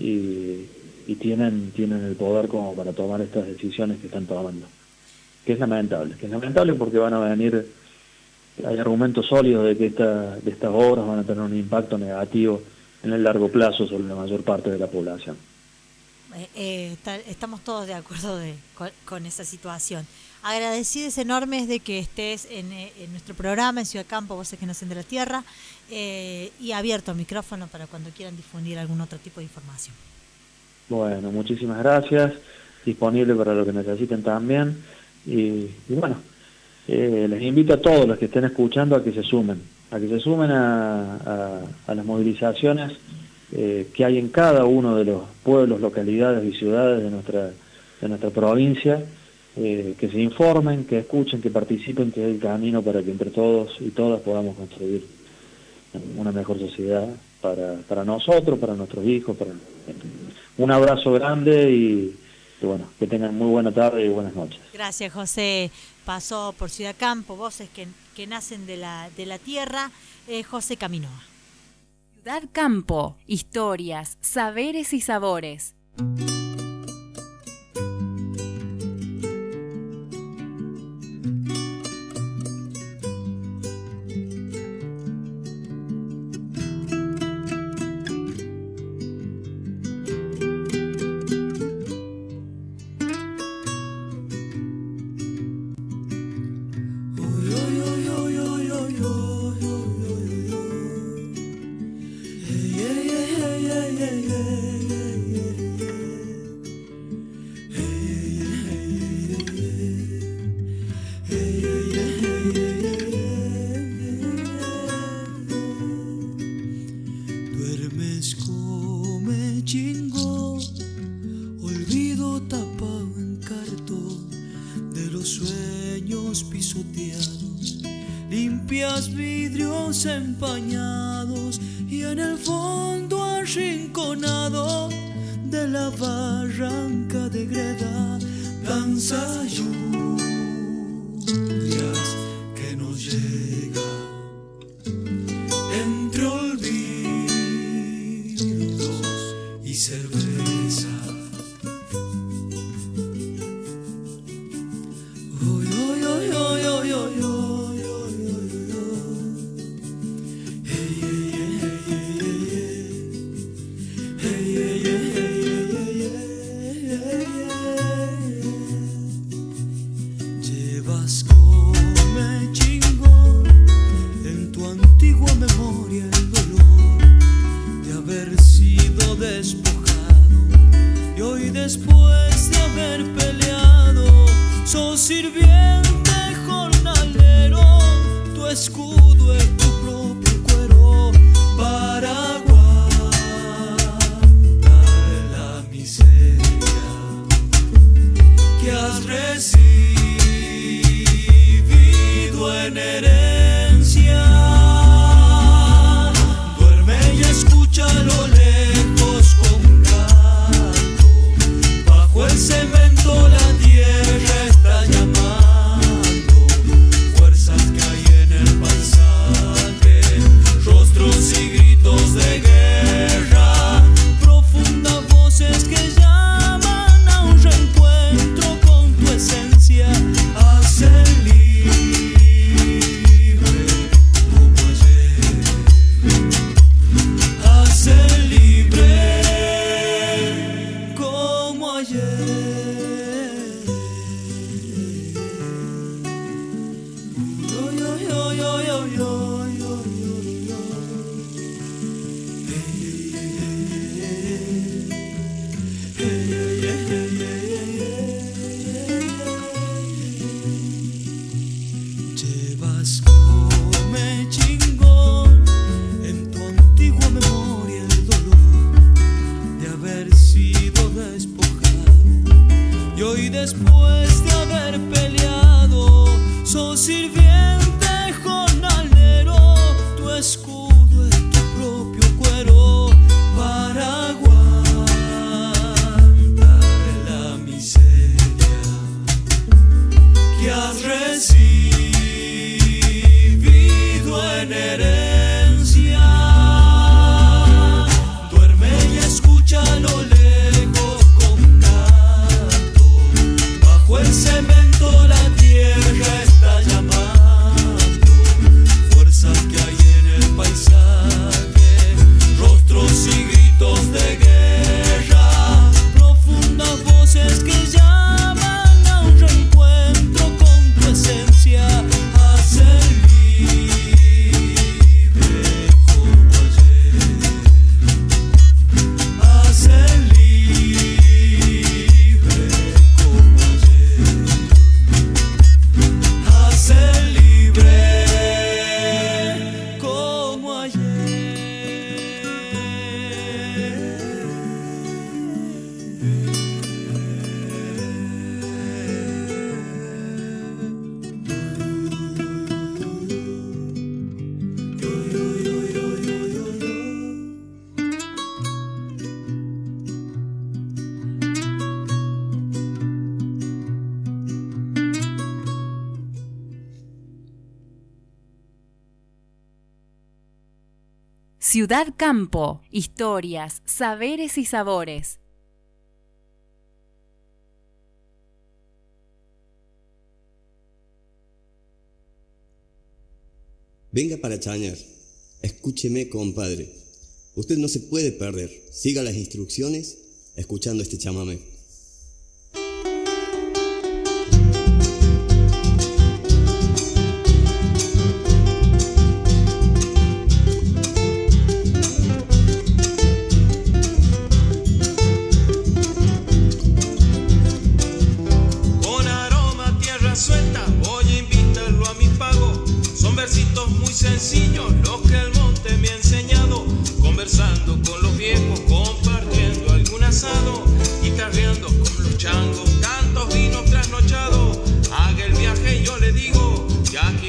y, y tienen tienen el poder como para tomar estas decisiones que están tomando. Que es lamentable, que es lamentable porque van a venir, hay argumentos sólidos de que esta, de estas obras van a tener un impacto negativo en el largo plazo sobre la mayor parte de la población. Eh, eh, está, estamos todos de acuerdo de, con, con esa situación. Agradecidos enormes de que estés en, en nuestro programa, en Ciudad Campo, Voces que Nacen de la Tierra, eh, y abierto el micrófono para cuando quieran difundir algún otro tipo de información. Bueno, muchísimas gracias, disponible para lo que necesiten también, y, y bueno, eh, les invito a todos los que estén escuchando a que se sumen, a que se sumen a, a, a las movilizaciones Eh, que hay en cada uno de los pueblos, localidades y ciudades de nuestra, de nuestra provincia, eh, que se informen, que escuchen, que participen, que es el camino para que entre todos y todas podamos construir una mejor sociedad para, para nosotros, para nuestros hijos. Para... Un abrazo grande y, y bueno, que tengan muy buena tarde y buenas noches. Gracias, José. Pasó por Ciudad Campo, Voces que, que Nacen de la, de la Tierra, eh, José Caminoa. Ciudad Campo, historias, saberes y sabores. limpias vidrios empañados y en el fondo arrinconado de la barranca de greda danza lluvias que nos llegan entre olvidos y cerveza. Oy, oy, oy, oy, oy, oy, oy, oy, oy, oy. Hey, hey, hey, hey, hey, hey, hey, hey, hey. Llevas come chingón en tu antigua memoria el dolor de haber sido despojado y hoy después de haber peleado sos sirviente jornalero, tu escudo es tu propio cuero para aguantar la miseria que has recibido en herencia. Duerme y escucha a lo lejos con canto, bajo el cemento la tierra está llamando, fuerzas que hay en el paisaje, rostros y gritos de guerra, profundas voces que llaman a un reencuentro con tu esencia, hacen libre como ayer, hacen libre como ayer. Oy, oy, oy, oy, oy, oy, oy, oy, oy. Hey, hey, hey, hey, hey, hey, llevas come chingón en tu antigua memoria el dolor de haber sido despojado y hoy después de haber peleado sos sirviente jornalero, tu escudo es tu propio cuero para aguantar la miseria que has recibido en herencia. Duerme y escucha a lo lejos con canto, bajo el cemento la tierra está llamando, fuerzas que hay en el paisaje, rostros y gritos de guerra, profundas voces que llaman a un reencuentro con tu esencia, hacen libre como ayer, hacen libre como ayer, hacen libre como ayer. Ciudad Campo, historias, saberes y sabores. Venga para Chañar. Escúcheme, compadre. Usted no se puede perder. Siga las instrucciones escuchando este chamamé. Con aroma a tierra suelta voy a invitarlo a mi pago. Son versitos muy sencillos los que el monte me ha enseñado. Conversando con los viejos, compartiendo algún asado, guitarreando con los changos, tantos vinos trasnochados. Haga el viaje y yo le digo, ya que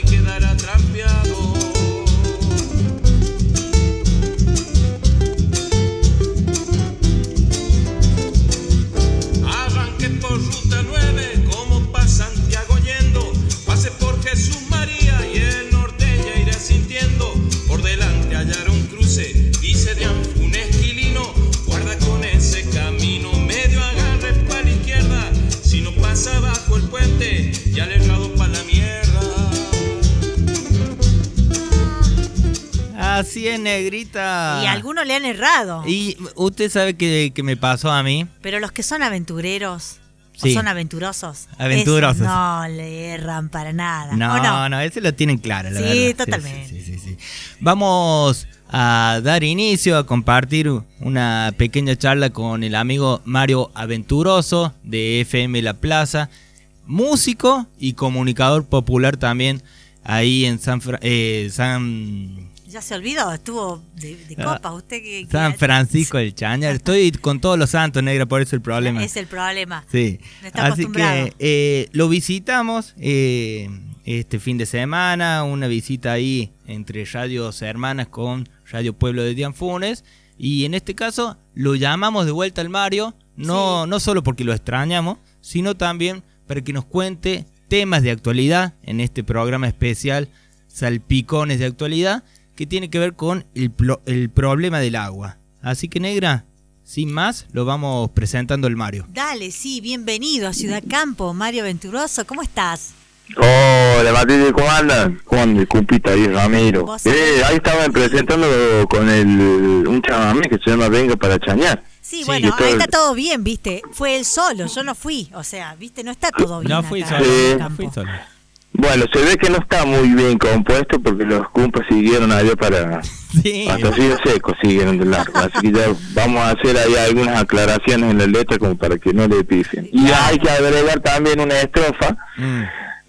Así es, negrita. Y algunos le han errado. Y usted sabe que, que me pasó a mí. Pero los que son aventureros, Sí. o son aventurosos, Aventurosos. esos no le erran para nada. No, ¿o no? no, ese lo tienen claro, la Sí, verdad. totalmente. Sí, sí, sí, sí. Vamos a dar inicio a compartir una pequeña charla con el amigo Mario Aventuroso de F M La Plaza, músico y comunicador popular también ahí en San Fra- eh, San Ya se olvidó, estuvo de, de copas. Usted que, que San Francisco del Chañar. Estoy con todos los santos, negra, por eso el problema. es el problema. Sí. No está Así acostumbrado. que eh, lo visitamos eh, este fin de semana, una visita ahí entre radios hermanas con Radio Pueblo de Dianfunes, y en este caso lo llamamos de vuelta al Mario, no, Sí. no solo porque lo extrañamos, sino también para que nos cuente temas de actualidad en este programa especial Salpicones de Actualidad, que tiene que ver con el, plo- el problema del agua. Así que, negra, sin más, lo vamos presentando al Mario. Dale, sí, bienvenido a Ciudad Campo, Mario Aventuroso, ¿cómo estás? Hola, Matilde, ¿cómo andan? ¿Cómo andan? Disculpita, ahí Ramiro. ¿Vos Eh, sabés? ahí estaban presentando con el un chamamé que se llama Venga para Chañar. Sí, Sí, bueno, que todo ahí el- está todo bien, ¿viste? Fue él solo, yo no fui, o sea, ¿viste? No está todo bien No acá fui en solo, el Sí. no fui campo. solo. Bueno, se ve que no está muy bien compuesto porque los cumpas siguieron allá para... Sí. Hasta así de seco siguieron de largo. Así que ya vamos a hacer ahí algunas aclaraciones en la letra como para que no le pifen. Y hay que agregar también una estrofa Mm.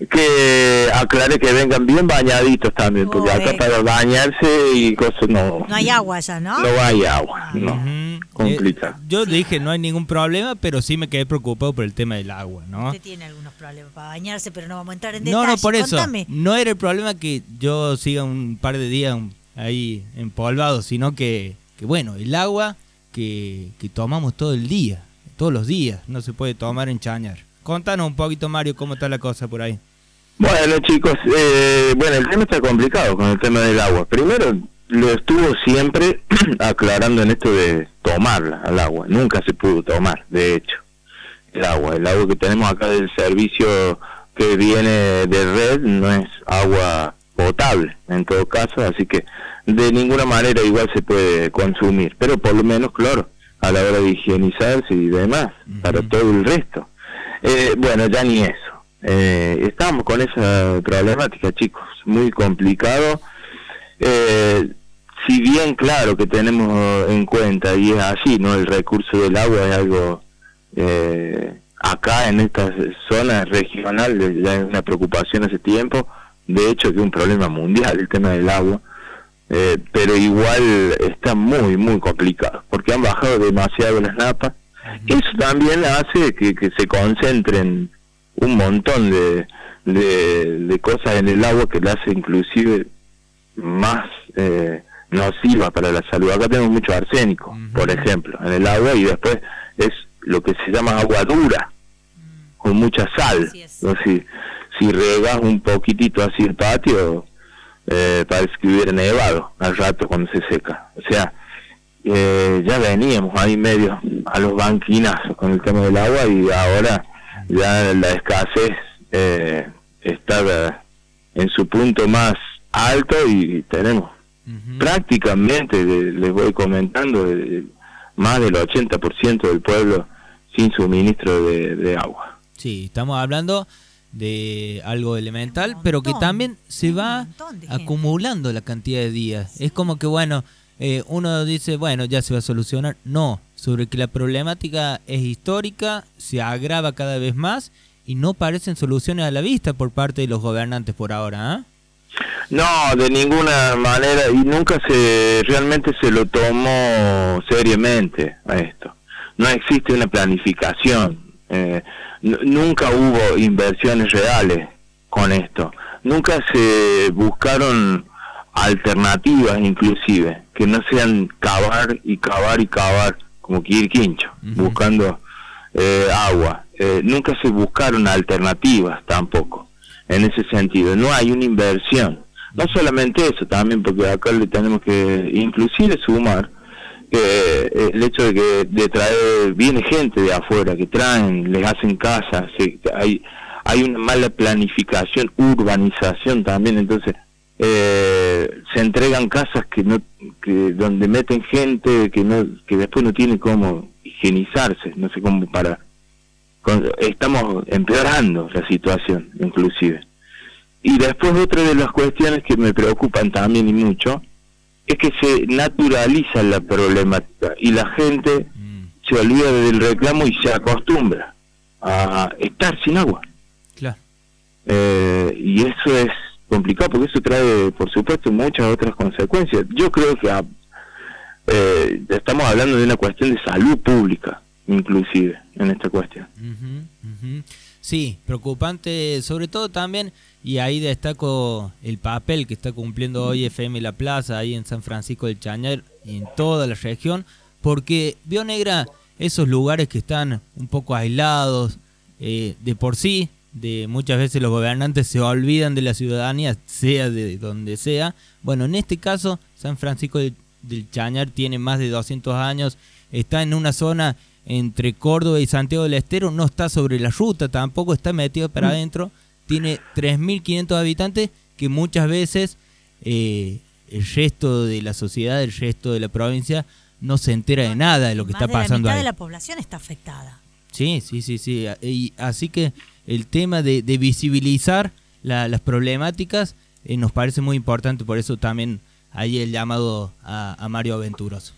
que aclare que vengan bien bañaditos también, porque Oh, acá eh. para bañarse y cosas no... No hay agua allá, ¿no? No hay agua, no. Ujú. Complicado. Eh, yo dije no hay ningún problema, pero sí me quedé preocupado por el tema del agua, ¿no? Usted tiene algunos problemas para bañarse, pero no vamos a entrar en No, detalle. no, por eso. Contame. No era el problema que yo siga un par de días un- ahí empolvado, sino que, que bueno, el agua que, que tomamos todo el día, todos los días, no se puede tomar en Chañar. Contanos un poquito, Mario, cómo está la cosa por ahí. Bueno, chicos, eh, bueno, el tema está complicado con el tema del agua. Primero, lo estuvo siempre aclarando en esto de tomarla al agua. Nunca se pudo tomar, de hecho, el agua. El agua que tenemos acá del servicio que viene de red no es agua potable, en todo caso, así que de ninguna manera igual se puede consumir. Pero por lo menos, claro, a la hora de higienizarse y demás, Ujú. para todo el resto. Eh, bueno, ya ni eso. Eh, estamos con esa problemática, chicos, muy complicado. Eh, si bien claro que tenemos en cuenta, y es así, ¿no? El recurso del agua es algo, eh, acá en esta zona regional, ya es una preocupación hace tiempo, de hecho que es un problema mundial el tema del agua, eh, pero igual está muy, muy complicado, porque han bajado demasiado las napas. Eso también hace que, que se concentren un montón de, de, de cosas en el agua que la hace inclusive más eh, nociva para la salud. Acá tenemos mucho arsénico, Ujú. por ejemplo, en el agua, y después es lo que se llama agua dura, con mucha sal. Así es. ¿No? Si, si regas un poquitito así el patio, eh, parece que hubiera nevado al rato cuando se seca. O sea, eh, ya veníamos ahí medio a los banquinazos con el tema del agua, y ahora ya la escasez eh, está en su punto más alto, y tenemos Ujú. prácticamente, de- les voy comentando, de- más del ochenta por ciento del pueblo sin suministro de, de agua. Sí, estamos hablando de algo elemental, Un pero que montón, también se un va montón de gente. acumulando la cantidad de días. Es como que, bueno, eh, uno dice, bueno, ya se va a solucionar. No, sobre que la problemática es histórica, se agrava cada vez más y no parecen soluciones a la vista por parte de los gobernantes por ahora, ¿ah? No, de ninguna manera, y nunca se realmente se lo tomó seriamente a esto. No existe una planificación, eh, n- nunca hubo inversiones reales con esto, nunca se buscaron alternativas inclusive, que no sean cavar y cavar y cavar, como Quirquincho, Ujú. buscando eh, agua. Eh, nunca se buscaron alternativas tampoco, en ese sentido. No hay una inversión. No solamente eso, también porque acá le tenemos que inclusive sumar que eh, el hecho de que de traer, viene gente de afuera, que traen, les hacen casas, se- hay hay una mala planificación, urbanización también, entonces eh, se entregan casas que no que donde meten gente que no que después no tiene cómo higienizarse, no sé cómo para con, estamos empeorando la situación inclusive. Y después otra de las cuestiones que me preocupan también y mucho es que se naturaliza la problemática y la gente mm. se olvida del reclamo y se acostumbra a estar sin agua. Claro. Eh, y eso es complicado porque eso trae, por supuesto, muchas otras consecuencias. Yo creo que a, eh, estamos hablando de una cuestión de salud pública, inclusive, en esta cuestión. Uh-huh, uh-huh. Sí, preocupante, sobre todo también, y ahí destaco el papel que está cumpliendo hoy F M La Plaza, ahí en San Francisco del Chañar, y en toda la región, porque vio negra esos lugares que están un poco aislados, eh, de por sí, de muchas veces los gobernantes se olvidan de la ciudadanía, sea de donde sea. Bueno, en este caso, San Francisco del, del Chañar tiene más de doscientos años, está en una zona entre Córdoba y Santiago del Estero, no está sobre la ruta, tampoco está metido para adentro, tiene tres mil quinientos habitantes que muchas veces eh, el resto de la sociedad, el resto de la provincia no se entera de nada de lo que está pasando ahí. Más de la mitad ahí. de la población está afectada. Sí, sí, sí, sí. Y así que el tema de, de visibilizar la, las problemáticas eh, nos parece muy importante, por eso también hay el llamado a, a Mario Aventuroso.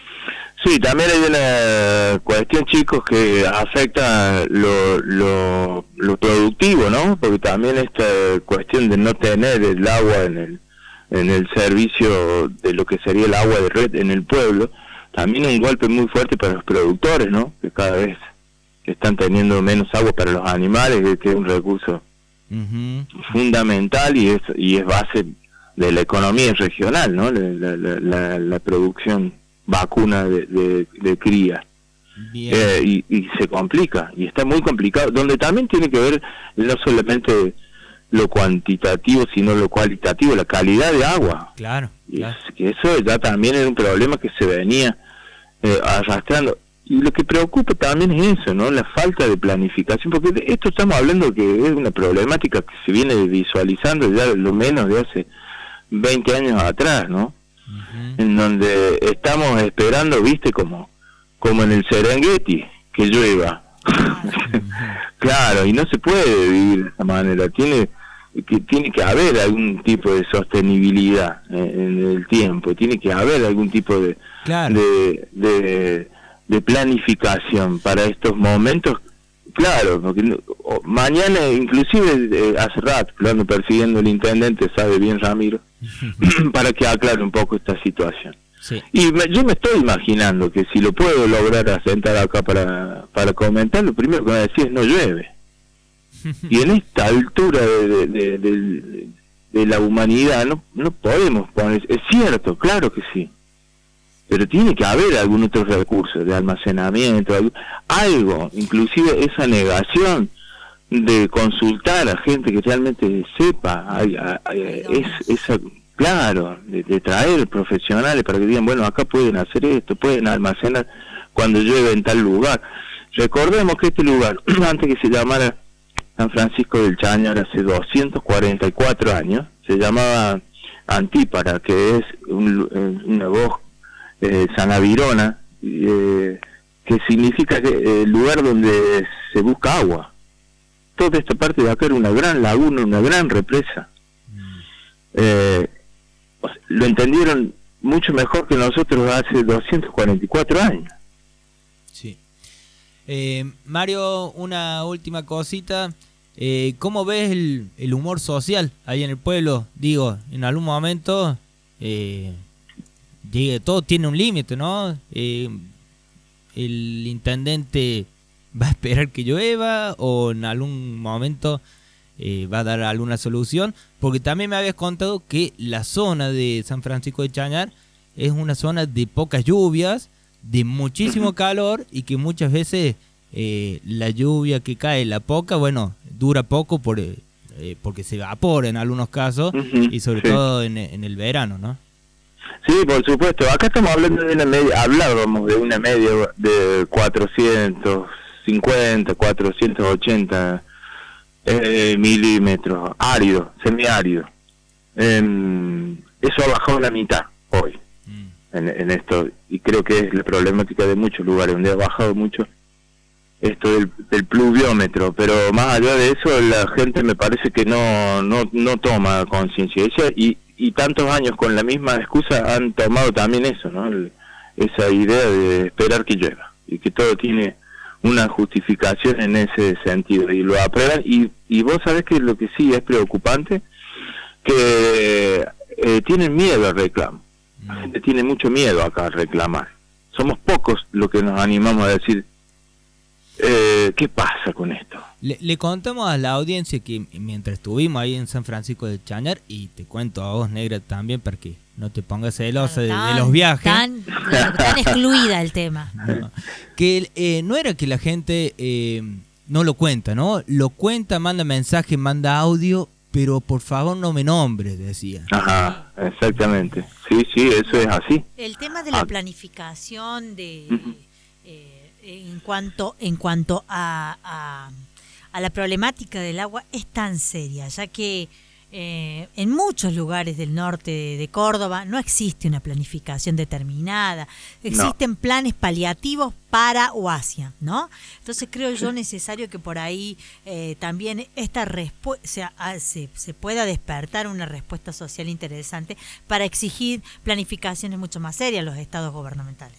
Sí, también hay una cuestión, chicos, que afecta lo, lo, lo productivo, ¿no? Porque también esta cuestión de no tener el agua en el en el servicio de lo que sería el agua de red en el pueblo, también es un golpe muy fuerte para los productores, ¿no? Que cada vez están teniendo menos agua para los animales, que es un recurso uh-huh. fundamental y es y es base de la economía regional, ¿no? La, la, la, la producción vacuna de, de, de cría. Eh, y, y se complica, y está muy complicado, donde también tiene que ver no solamente lo cuantitativo, sino lo cualitativo, la calidad de agua. Claro, claro. Es, que eso ya también era un problema que se venía eh, arrastrando. Y lo que preocupa también es eso, ¿no? La falta de planificación, porque de esto estamos hablando que es una problemática que se viene visualizando ya lo menos de hace veinte años atrás, ¿no? Uh-huh. En donde estamos esperando, viste, como como en el Serengeti, que llueva. Uh-huh. Claro, y no se puede vivir de esa manera, tiene que tiene que haber algún tipo de sostenibilidad en, en el tiempo, tiene que haber algún tipo de claro. de, de de planificación para estos momentos, claro, porque no, mañana, inclusive eh, hace rato lo ando persiguiendo el intendente, sabe bien Ramiro, para que aclare un poco esta situación. Sí. Y me, yo me estoy imaginando que si lo puedo lograr asentar acá para, para comentar, lo primero que me va a decir es no llueve. Y en esta altura de, de, de, de, de la humanidad no, no podemos poner, es cierto, claro que sí, pero tiene que haber algún otro recurso de almacenamiento, algo, algo, inclusive esa negación de consultar a gente que realmente sepa, hay, hay, es esa, claro, de, de traer profesionales para que digan, bueno, acá pueden hacer esto, pueden almacenar cuando llueve en tal lugar. Recordemos que este lugar, antes que se llamara San Francisco del Chañar, hace doscientos cuarenta y cuatro años, se llamaba Antípara, que es un, una voz Eh, Sanavirona, eh, que significa que el eh, lugar donde se busca agua. Toda esta parte de acá era una gran laguna, una gran represa. Mm. Eh, lo entendieron mucho mejor que nosotros hace doscientos cuarenta y cuatro años. Sí. Eh, Mario, una última cosita. Eh, ¿Cómo ves el, el humor social ahí en el pueblo? Digo, en algún momento... Eh, todo tiene un límite, ¿no? Eh, el intendente va a esperar que llueva o en algún momento eh, va a dar alguna solución, porque también me habías contado que la zona de San Francisco de Chañar es una zona de pocas lluvias, de muchísimo calor y que muchas veces eh, la lluvia que cae, la poca, bueno, dura poco por, eh, porque se evapora en algunos casos uh-huh, y sobre sí. todo en, en el verano, ¿no? Sí, por supuesto. Acá estamos hablando de una media, hablábamos de una media de cuatrocientos cincuenta, cuatrocientos ochenta eh, milímetros, árido, semiárido. Eh, eso ha bajado la mitad hoy mm. en, en esto, y creo que es la problemática de muchos lugares donde ha bajado mucho esto del, del pluviómetro, pero más allá de eso la gente me parece que no no, no toma conciencia y, y tantos años con la misma excusa han tomado también eso, ¿no? El, esa idea de esperar que llueva y que todo tiene una justificación en ese sentido y lo aprueban, y, y vos sabés que lo que sí es preocupante, que eh, tienen miedo al reclamo. La gente tiene mucho miedo acá a reclamar. Somos pocos los que nos animamos a decir eh, ¿qué pasa con esto? Le, le contamos a la audiencia que mientras estuvimos ahí en San Francisco del Chañar, y te cuento a vos, negra, también, para que no te pongas celosa de, de los viajes. Tan, tan excluida el tema. No, que eh, no era que la gente eh, no lo cuenta, ¿no? Lo cuenta, manda mensaje, manda audio, pero por favor no me nombres, decía. Ajá, exactamente. Sí, sí, eso es así. El tema de la planificación de uh-huh. eh, en cuanto en cuanto a, a, a la problemática del agua es tan seria, ya que eh, en muchos lugares del norte de, de Córdoba no existe una planificación determinada, existen no. planes paliativos para o hacia, ¿no? Entonces creo yo necesario que por ahí eh, también esta respuesta se, se, se pueda despertar una respuesta social interesante para exigir planificaciones mucho más serias a los estados gubernamentales.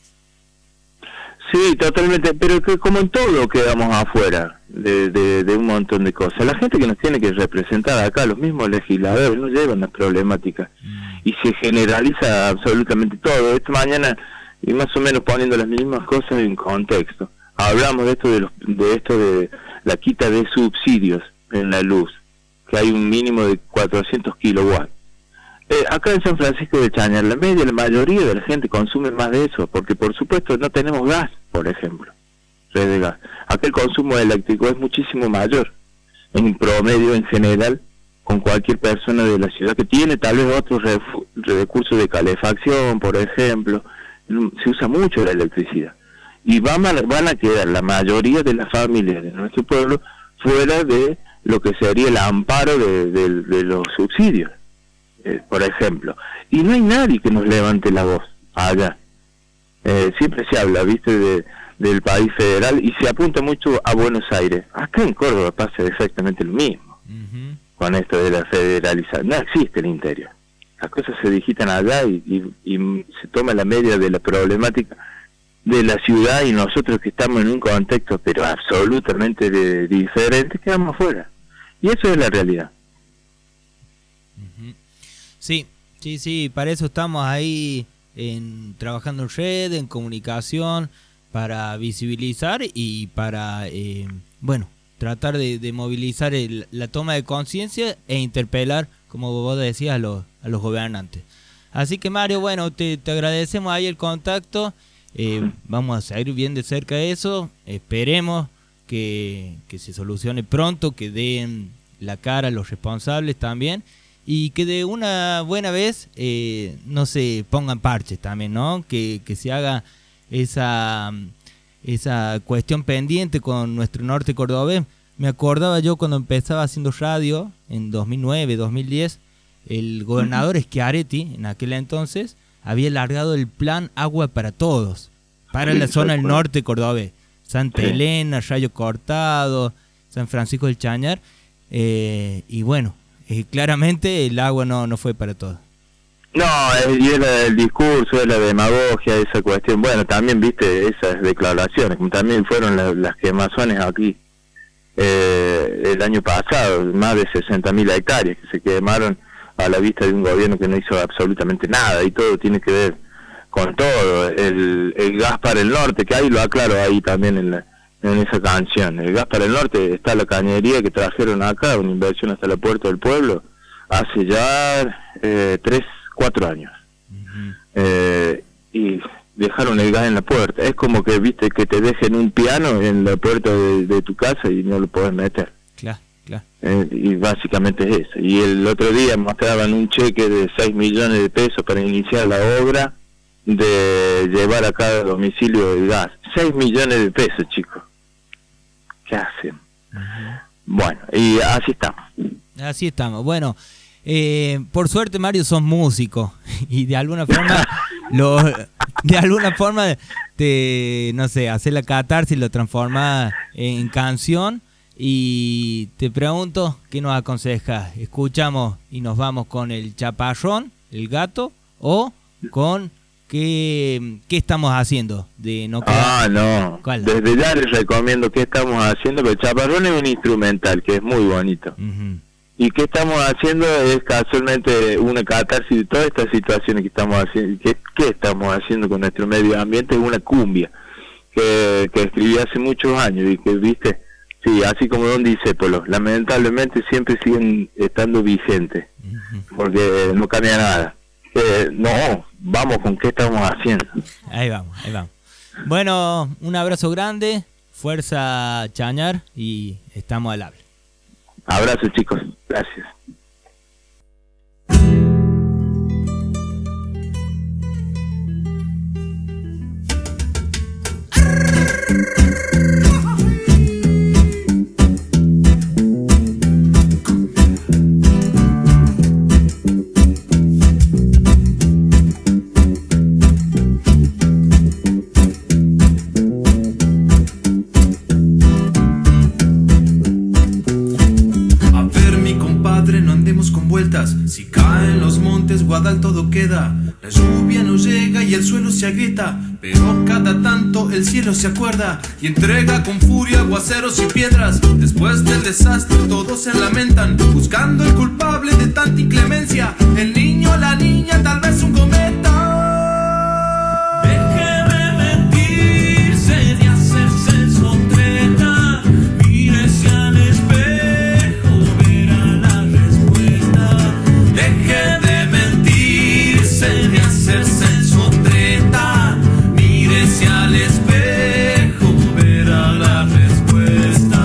Sí, totalmente, pero que como en todo quedamos afuera de, de, de un montón de cosas. La gente que nos tiene que representar acá, los mismos legisladores, no llevan las problemáticas y se generaliza absolutamente todo. Esta mañana, y más o menos poniendo las mismas cosas en contexto, hablamos de esto de, los, de esto de la quita de subsidios en la luz, que hay un mínimo de cuatrocientos kilowatts. Eh, acá en San Francisco de Chañar, la media, la mayoría de la gente consume más de eso, porque por supuesto no tenemos gas, por ejemplo, red de gas. Acá el consumo eléctrico es muchísimo mayor, en promedio en general, con cualquier persona de la ciudad que tiene tal vez otros recursos de calefacción, por ejemplo. Se usa mucho la electricidad. Y van a, van a quedar la mayoría de las familias de nuestro pueblo fuera de lo que sería el amparo de, de, de los subsidios. Eh, por ejemplo, y no hay nadie que nos levante la voz allá. Eh, siempre se habla, viste, de, del país federal y se apunta mucho a Buenos Aires. Acá en Córdoba pasa exactamente lo mismo uh-huh. con esto de la federalización. No existe el interior. Las cosas se digitan allá y, y, y se toma la media de la problemática de la ciudad, y nosotros que estamos en un contexto pero absolutamente de, diferente quedamos fuera. Y eso es la realidad. Sí, sí, sí, para eso estamos ahí en, trabajando en red, en comunicación, para visibilizar y para, eh, bueno, tratar de, de movilizar el, la toma de conciencia e interpelar, como vos decías, a los, a los gobernantes. Así que Mario, bueno, te, te agradecemos ahí el contacto, eh, vamos a seguir bien de cerca eso, esperemos que, que se solucione pronto, que den la cara a los responsables también, y que de una buena vez eh, no se pongan parches también, ¿no? Que, que se haga esa, esa cuestión pendiente con nuestro norte cordobés. Me acordaba yo cuando empezaba haciendo radio en dos mil nueve, dos mil diez, el gobernador Schiaretti, en aquel entonces, había largado el plan Agua para Todos, para la zona del norte cordobés. Santa Elena, Rayo Cortado, San Francisco del Chañar, eh, y bueno, Eh, claramente el agua no no fue para todos. No, y es el discurso, es la demagogia, esa cuestión. Bueno, también viste esas declaraciones, como también fueron la, las quemazones aquí eh, el año pasado, más de sesenta mil hectáreas que se quemaron a la vista de un gobierno que no hizo absolutamente nada, y todo tiene que ver con todo. El, el gas para el norte, que ahí lo aclaro ahí también en la en esa canción. El gas para el norte, está la cañería que trajeron acá, una inversión hasta la puerta del pueblo, hace ya eh, tres, cuatro años. Uh-huh. Eh, y dejaron el gas en la puerta. Es como que, viste, que te dejen un piano en la puerta de, de tu casa y no lo podés meter. Claro, claro. Eh, y básicamente es eso. Y el otro día mostraban un cheque de seis millones de pesos para iniciar la obra de llevar a cada domicilio el gas. seis millones de pesos, chicos. ¿Qué hacen? Uh-huh. Bueno, y así estamos. Así estamos. Bueno, Eh, por suerte, Mario, sos músico y de alguna forma, lo, de alguna forma, te, no sé, hacer la catarsis, lo transforma en canción. Y te pregunto, ¿qué nos aconsejas? ¿Escuchamos y nos vamos con el Chaparrón, el gato, o con qué, qué estamos haciendo? De no ah, no. ¿Cuál? Desde ya les recomiendo qué estamos haciendo, pero el Chaparrón es un instrumental que es muy bonito. Uh-huh. Y qué estamos haciendo es casualmente una catarsis de todas estas situaciones que estamos haciendo. ¿Qué, qué estamos haciendo con nuestro medio ambiente? Es una cumbia que, que escribí hace muchos años y que, viste, sí, así como Don Discépolo, lamentablemente siempre siguen estando vigentes, porque no cambia nada. Eh, no, vamos con qué estamos haciendo. Ahí vamos, ahí vamos. Bueno, un abrazo grande, fuerza Chañar, y estamos al habla. Abrazo, chicos, gracias. Si caen los montes, Guadal todo queda. La lluvia no llega y el suelo se agrieta, pero cada tanto el cielo se acuerda y entrega con furia aguaceros y piedras. Después del desastre todos se lamentan, buscando el culpable de tanta inclemencia. El niño, la niña, tal vez un cometa. Déjeme mentirse de hacerse el sotreta. Mírese al espejo, verá la respuesta. Deje de mentirse, de hacerse el sotreta. Mírese al espejo, verá la respuesta.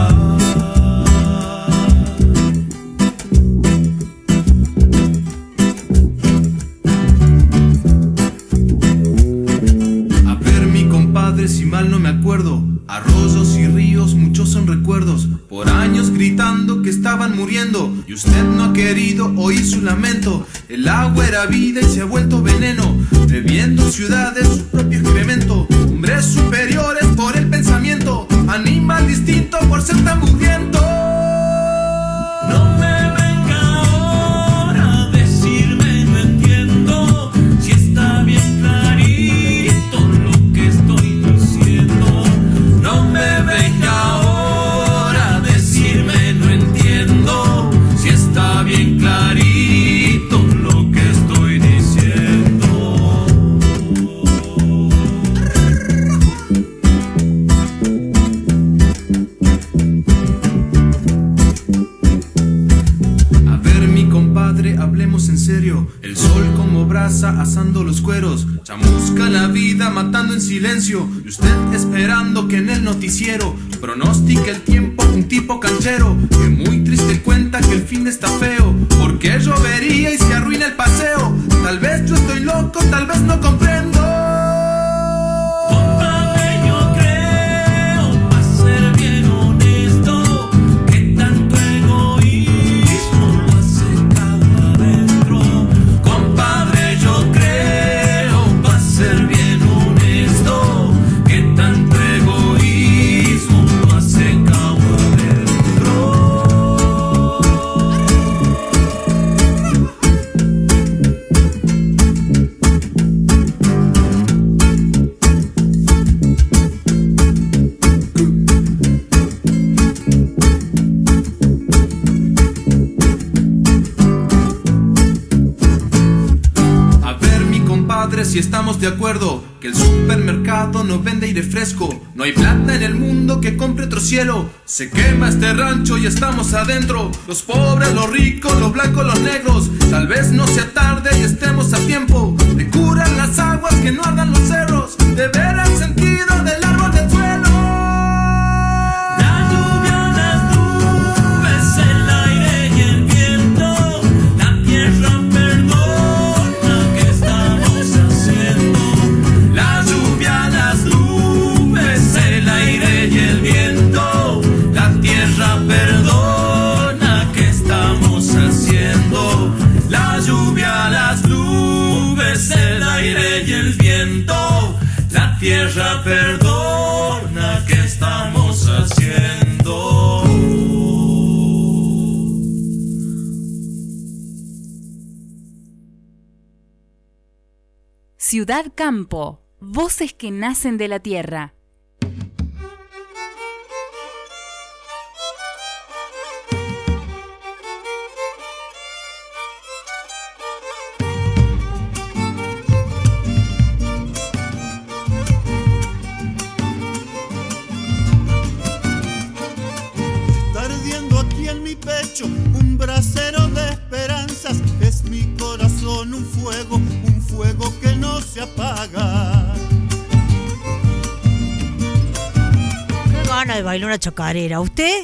A ver, mi compadre, si mal no me acuerdo, arroyos y ríos, muchos son recuerdos. Por años gritando que estaban muriendo y usted no ha querido oír su lamento. El agua era vida y se ha vuelto veneno, bebiendo ciudades su propio excremento. Hombres superiores por el pensamiento, animal distinto por ser tan mugriento. No me venga ahora a decirme no entiendo, si está bien clarito lo que estoy diciendo. No me venga ahora a decirme no entiendo, si está bien clarito lo que estoy diciendo. A ver, mi compadre, hablemos en serio. El sol como brasa asando los cueros, chamusca la vida matando en silencio, y usted esperando que en el noticiero pronostique el tiempo un tipo canchero que muy triste cuenta que el fin está feo, porque llovería y se arruina el paseo. Tal vez yo estoy loco, tal vez no comprendo. Compadre, yo creo, pa' ser bien honesto, que tanto egoísmo lo hace cada adentro. Compadre, yo creo, pa' ser bien honesto, que tanto egoísmo lo hace cada adentro. A ver, mi compadre, si estamos de acuerdo que el supermercado no vende aire fresco, no hay plata en el mundo que compre otro cielo. Se quema este rancho y estamos adentro, los pobres, los ricos, los blancos, los negros. Tal vez no sea tarde y estemos a tiempo de curar las aguas, que no ardan los cerros, de ver el sentido del árbol del suelo. La lluvia, las nubes, el aire y el viento, la tierra perdona, ¿qué estamos haciendo? La lluvia, las nubes, el aire y el viento, la tierra perdona, ¿qué estamos haciendo? perdona, ¿qué estamos haciendo? Ciudad Campo, voces que nacen de la tierra. Ardiendo aquí en mi pecho un brasero de esperanzas, es mi corazón un fuego, un fuego que no se apaga. Qué gana de bailar una chacarera. ¿Usted?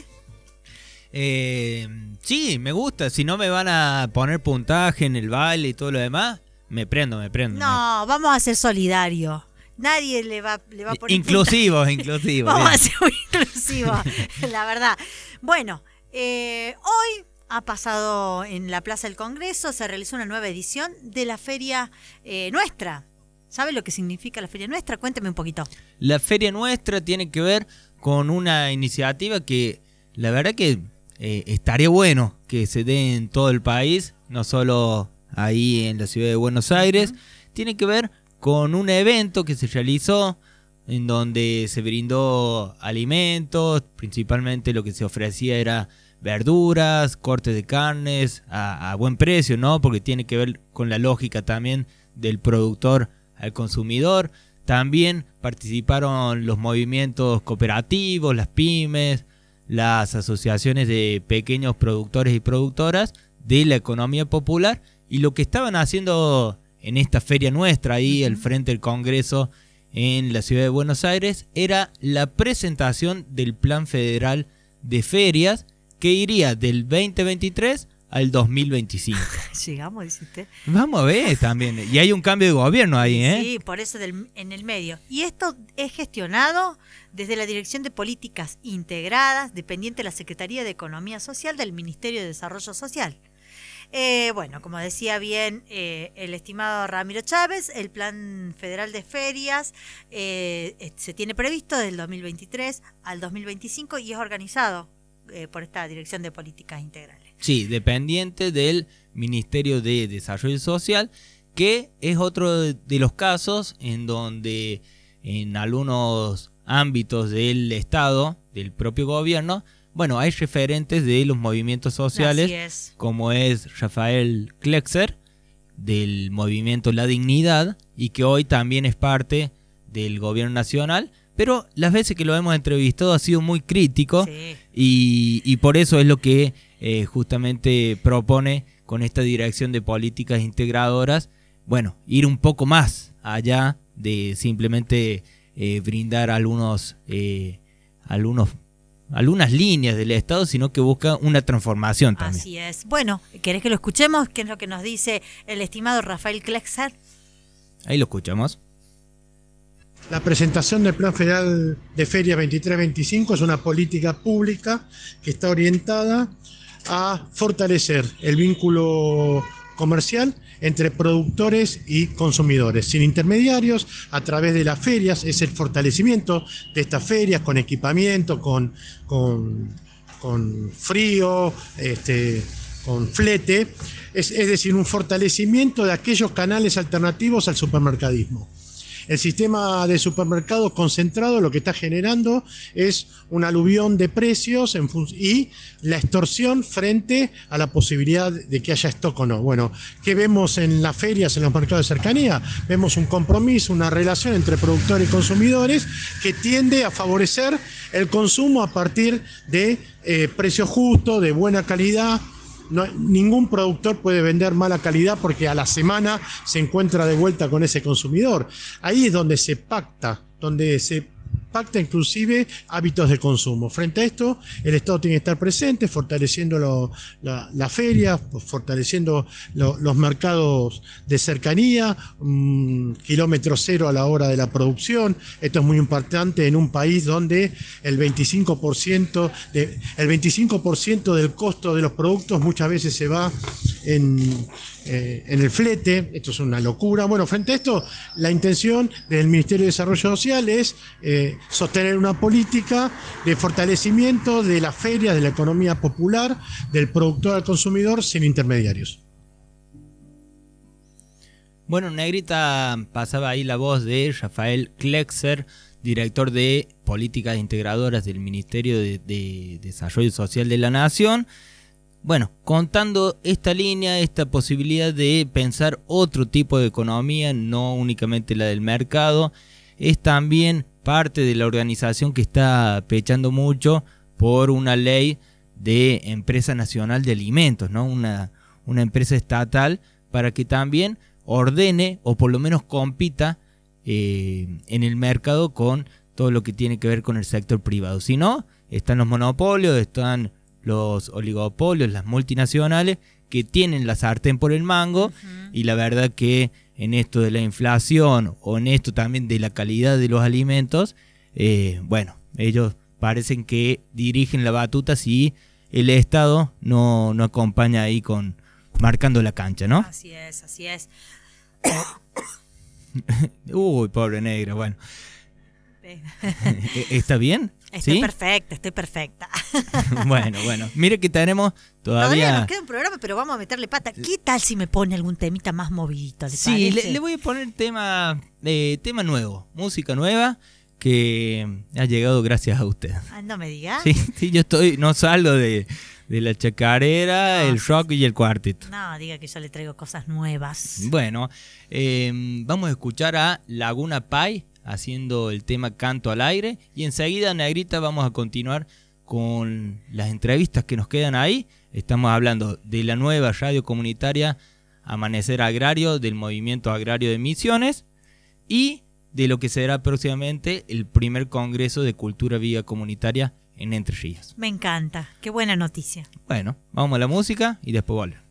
Eh, sí, me gusta. Si no me van a poner puntaje en el baile y todo lo demás, me prendo, me prendo. No, me... vamos a ser solidarios. Nadie le va, le va a poner inclusivos, inclusivos. Vamos a ser muy inclusivos, la verdad. Bueno, eh, hoy ha pasado en la Plaza del Congreso, se realizó una nueva edición de la Feria eh, Nuestra. ¿Sabe lo que significa la Feria Nuestra? Cuénteme un poquito. La Feria Nuestra tiene que ver con una iniciativa que la verdad que eh, estaría bueno que se dé en todo el país, no solo ahí en la ciudad de Buenos Aires. Uh-huh. Tiene que ver con un evento que se realizó en donde se brindó alimentos, principalmente lo que se ofrecía era verduras, cortes de carnes a, a buen precio, ¿no? Porque tiene que ver con la lógica también del productor al consumidor. También participaron los movimientos cooperativos, las pymes, las asociaciones de pequeños productores y productoras de la economía popular, y lo que estaban haciendo en esta Feria Nuestra, ahí al frente del Congreso en la ciudad de Buenos Aires, era la presentación del Plan Federal de Ferias que iría del veinte veintitrés al dos mil veinticinco. Llegamos, dice usted. Vamos a ver también. Y hay un cambio de gobierno ahí, ¿eh? Sí, por eso del, en el medio. Y esto es gestionado desde la Dirección de Políticas Integradas, dependiente de la Secretaría de Economía Social del Ministerio de Desarrollo Social. Eh, bueno, como decía bien eh, el estimado Ramiro Chávez, el Plan Federal de Ferias eh, se tiene previsto desde el dos mil veintitrés al dos mil veinticinco y es organizado eh, por esta Dirección de Políticas Integrales. Sí, dependiente del Ministerio de Desarrollo Social, que es otro de los casos en donde en algunos ámbitos del Estado, del propio gobierno, bueno, hay referentes de los movimientos sociales, es. como es Rafael Klexer, del movimiento La Dignidad, y que hoy también es parte del gobierno nacional, pero las veces que lo hemos entrevistado ha sido muy crítico, sí. y, y por eso es lo que eh, justamente propone con esta Dirección de Políticas Integradoras, bueno, ir un poco más allá de simplemente eh, brindar algunos, eh, algunos algunas líneas del Estado, sino que busca una transformación también. Así es. Bueno, ¿querés que lo escuchemos? ¿Qué es lo que nos dice el estimado Rafael Klexer? Ahí lo escuchamos. La presentación del Plan Federal de Ferias veintitrés veinticinco es una política pública que está orientada a fortalecer el vínculo comercial entre productores y consumidores, sin intermediarios, a través de las ferias. Es el fortalecimiento de estas ferias con equipamiento, con, con, con frío, este, con flete, es, es decir, un fortalecimiento de aquellos canales alternativos al supermercadismo. El sistema de supermercados concentrado lo que está generando es un aluvión de precios en y la extorsión frente a la posibilidad de que haya stock o no. Bueno, ¿qué vemos en las ferias, en los mercados de cercanía? Vemos un compromiso, una relación entre productores y consumidores que tiende a favorecer el consumo a partir de eh, precio justo, de buena calidad. No, ningún productor puede vender mala calidad porque a la semana se encuentra de vuelta con ese consumidor. Ahí es donde se pacta, donde se pacta inclusive hábitos de consumo. Frente a esto, el Estado tiene que estar presente, fortaleciendo lo, la, la feria, fortaleciendo lo, los mercados de cercanía, um, kilómetro cero a la hora de la producción. Esto es muy importante en un país donde el veinticinco por ciento, de, el veinticinco por ciento del costo de los productos muchas veces se va en, eh, en el flete. Esto es una locura. Bueno, frente a esto, la intención del Ministerio de Desarrollo Social es eh, sostener una política de fortalecimiento de las ferias, de la economía popular, del productor al consumidor sin intermediarios. Bueno, Negrita, pasaba ahí la voz de Rafael Klexer, director de Políticas Integradoras del Ministerio de, de Desarrollo Social de la Nación. Bueno, contando esta línea, esta posibilidad de pensar otro tipo de economía, no únicamente la del mercado, es también parte de la organización que está pechando mucho por una ley de empresa nacional de alimentos, ¿no? Una, una empresa estatal para que también ordene o por lo menos compita eh, en el mercado con todo lo que tiene que ver con el sector privado. Si no, están los monopolios, están los oligopolios, las multinacionales que tienen la sartén por el mango. Uh-huh. Y la verdad que en esto de la inflación o en esto también de la calidad de los alimentos, eh, bueno, ellos parecen que dirigen la batuta si el Estado no, no acompaña ahí con marcando la cancha, ¿no? Así es, así es. Uy, pobre negra, bueno. ¿Está bien? Estoy ¿Sí? perfecta, estoy perfecta. Bueno, bueno. Mire que tenemos todavía... Todavía nos queda un programa, pero vamos a meterle pata. ¿Qué tal si me pone algún temita más movidito? ¿Le sí, parece? le, le voy a poner tema, eh, tema nuevo, música nueva que ha llegado gracias a usted. Ah, no me diga. Sí, sí, yo estoy, no salgo de, de la chacarera, no, el rock y el cuarteto. No, diga que yo le traigo cosas nuevas. Bueno, eh, vamos a escuchar a Laguna Pai haciendo el tema Canto al Aire y enseguida, Negrita, vamos a continuar con las entrevistas que nos quedan ahí. Estamos hablando de la nueva radio comunitaria Amanecer Agrario del Movimiento Agrario de Misiones y de lo que será próximamente el primer Congreso de Cultura Viva Comunitaria en Entre Ríos. Me encanta, qué buena noticia. Bueno, vamos a la música y después volvemos.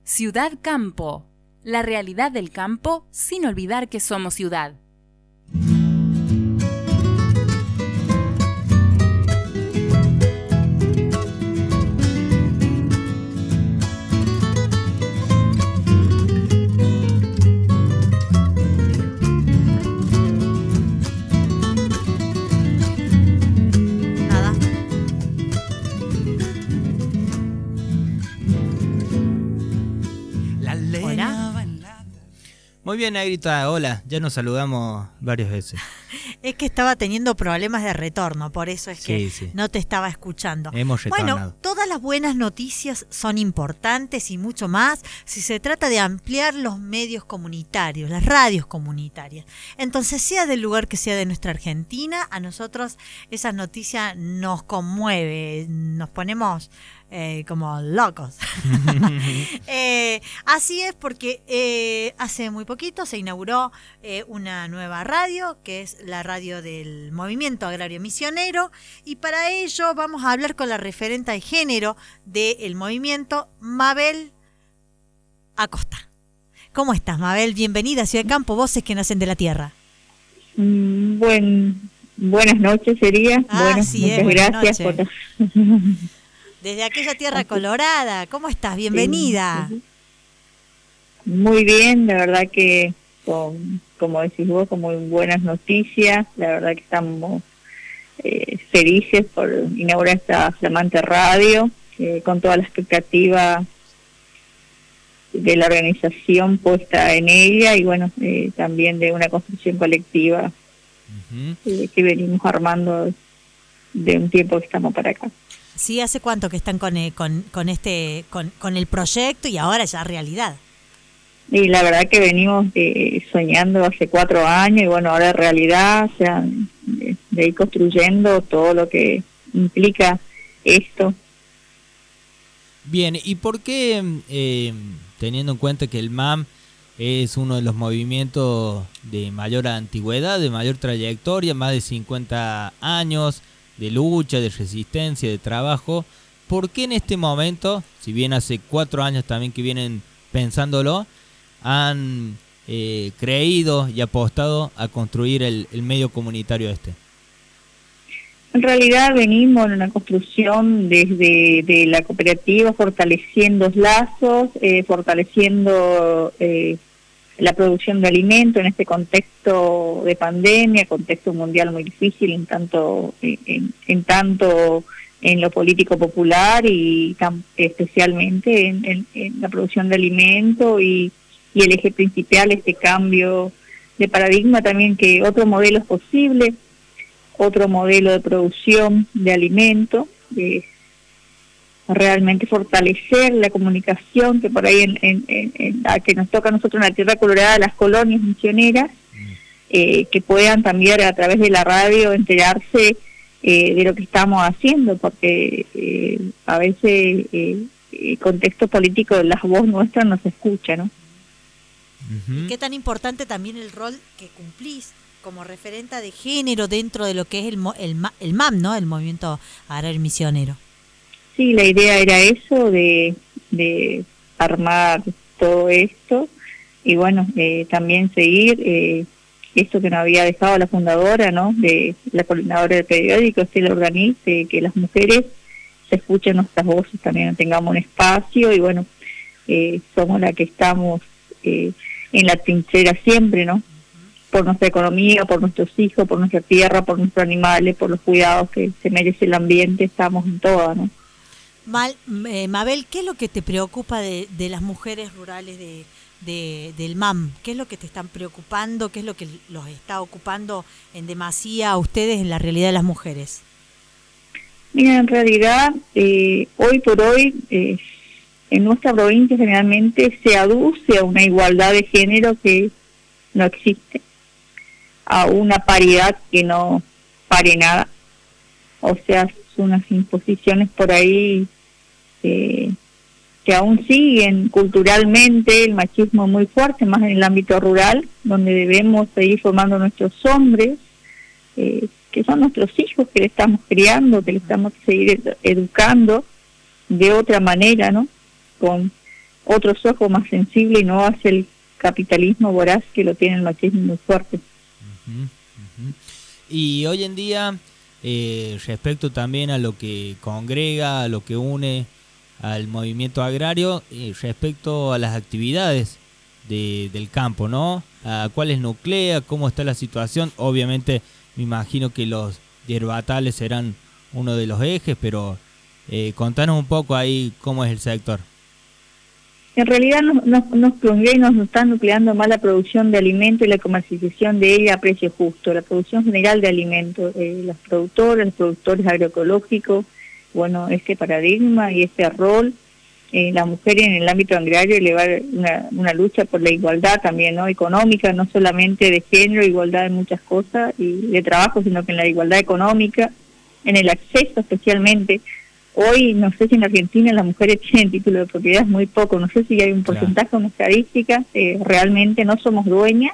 Ciudad Campo, la realidad del campo sin olvidar que somos ciudad. Muy bien, Negrita, hola, ya nos saludamos varias veces. Es que estaba teniendo problemas de retorno, por eso es que sí, sí. no te estaba escuchando. Hemos retornado. Bueno, todas las buenas noticias son importantes y mucho más si se trata de ampliar los medios comunitarios, las radios comunitarias. Entonces, sea del lugar que sea de nuestra Argentina, a nosotros esa noticia nos conmueve, nos ponemos eh, como locos. eh, así es porque eh, hace muy poquito se inauguró eh, una nueva radio, que es la radio del Movimiento Agrario Misionero, y para ello vamos a hablar con la referenta de género del movimiento, Mabel Acosta. ¿Cómo estás, Mabel? Bienvenida a Ciudad Campo, voces que nacen de la tierra. Mm, buen, buenas noches sería. Ah, bueno, sí, muchas es, gracias por... Desde aquella tierra colorada, ¿cómo estás? Bienvenida. Sí, sí. Muy bien, la verdad que con, como decís vos, con muy buenas noticias, la verdad que estamos eh, felices por inaugurar esta flamante radio, eh, con toda la expectativa de la organización puesta en ella y bueno, eh, también de una construcción colectiva uh-huh. eh, que venimos armando de un tiempo que estamos para acá. Sí, ¿hace cuánto que están con, eh, con, con este con, con el proyecto y ahora ya realidad? Y la verdad que venimos eh, soñando hace cuatro años y bueno, ahora realidad, o sea, de, de ir construyendo todo lo que implica esto. Bien, ¿y por qué, eh, teniendo en cuenta que el M A M es uno de los movimientos de mayor antigüedad, de mayor trayectoria, más de cincuenta años de lucha, de resistencia, de trabajo, ¿por qué en este momento, si bien hace cuatro años también que vienen pensándolo, han eh, creído y apostado a construir el, el medio comunitario este? En realidad venimos en una construcción desde de la cooperativa, fortaleciendo lazos, eh, fortaleciendo eh, la producción de alimentos en este contexto de pandemia, contexto mundial muy difícil, en tanto en, en tanto en lo político popular y tan, especialmente en, en, en la producción de alimentos y, y el eje principal, este cambio de paradigma también, que otro modelo es posible, otro modelo de producción de alimentos, de realmente fortalecer la comunicación, que por ahí en, en, en, en la que nos toca a nosotros en la Tierra Colorada, las colonias misioneras, eh, que puedan también a través de la radio enterarse eh, de lo que estamos haciendo, porque eh, a veces eh, el contexto político, la voz nuestra no se escucha, ¿no? Uh-huh. ¿Qué tan importante también el rol que cumplís como referenta de género dentro de lo que es el, el, el M A M, ¿no? El Movimiento Agrario Misionero. Sí, la idea era eso, de, de armar todo esto y bueno, eh, también seguir eh, esto que nos había dejado la fundadora, ¿no? De la coordinadora del periódico, Estela Organiz, de que las mujeres se escuchen nuestras voces, también tengamos un espacio y bueno, eh, somos las que estamos eh, en la trinchera siempre, ¿no? Por nuestra economía, por nuestros hijos, por nuestra tierra, por nuestros animales, por los cuidados que se merece el ambiente, estamos en todas, ¿no? Mal, eh, Mabel, ¿qué es lo que te preocupa de, de las mujeres rurales de, de, del M A M? ¿Qué es lo que te están preocupando? ¿Qué es lo que los está ocupando en demasía a ustedes en la realidad de las mujeres? Mira, en realidad, eh, hoy por hoy, eh, en nuestra provincia generalmente se aduce a una igualdad de género que no existe, a una paridad que no pare nada. O sea, son unas imposiciones por ahí eh, que aún siguen culturalmente, el machismo muy fuerte, más en el ámbito rural, donde debemos seguir formando nuestros hombres, eh, que son nuestros hijos, que le estamos criando, que le estamos seguir ed- educando de otra manera, ¿no? Con otros ojos, más sensible, y no hacia el capitalismo voraz que lo tiene el machismo muy fuerte. Uh-huh, uh-huh. Y hoy en día, eh, respecto también a lo que congrega, a lo que une al movimiento agrario, eh, respecto a las actividades de, del campo, ¿no? ¿A cuáles nuclea? ¿Cómo está la situación? Obviamente me imagino que los hierbatales serán uno de los ejes, pero eh, contanos un poco ahí cómo es el sector. En realidad nos, nos, nos, nos, nos están nucleando más la producción de alimentos y la comercialización de ella a precio justo, la producción general de alimentos, eh, los productores, los productores agroecológicos, bueno, este paradigma y este rol, eh, la mujer en el ámbito agrario elevar una, una lucha por la igualdad también, ¿no? Económica, no solamente de género, igualdad en muchas cosas y de trabajo, sino que en la igualdad económica, en el acceso especialmente. Hoy, no sé si en Argentina las mujeres tienen título de propiedad, muy poco, no sé si hay un porcentaje, claro, una estadística, eh, realmente no somos dueñas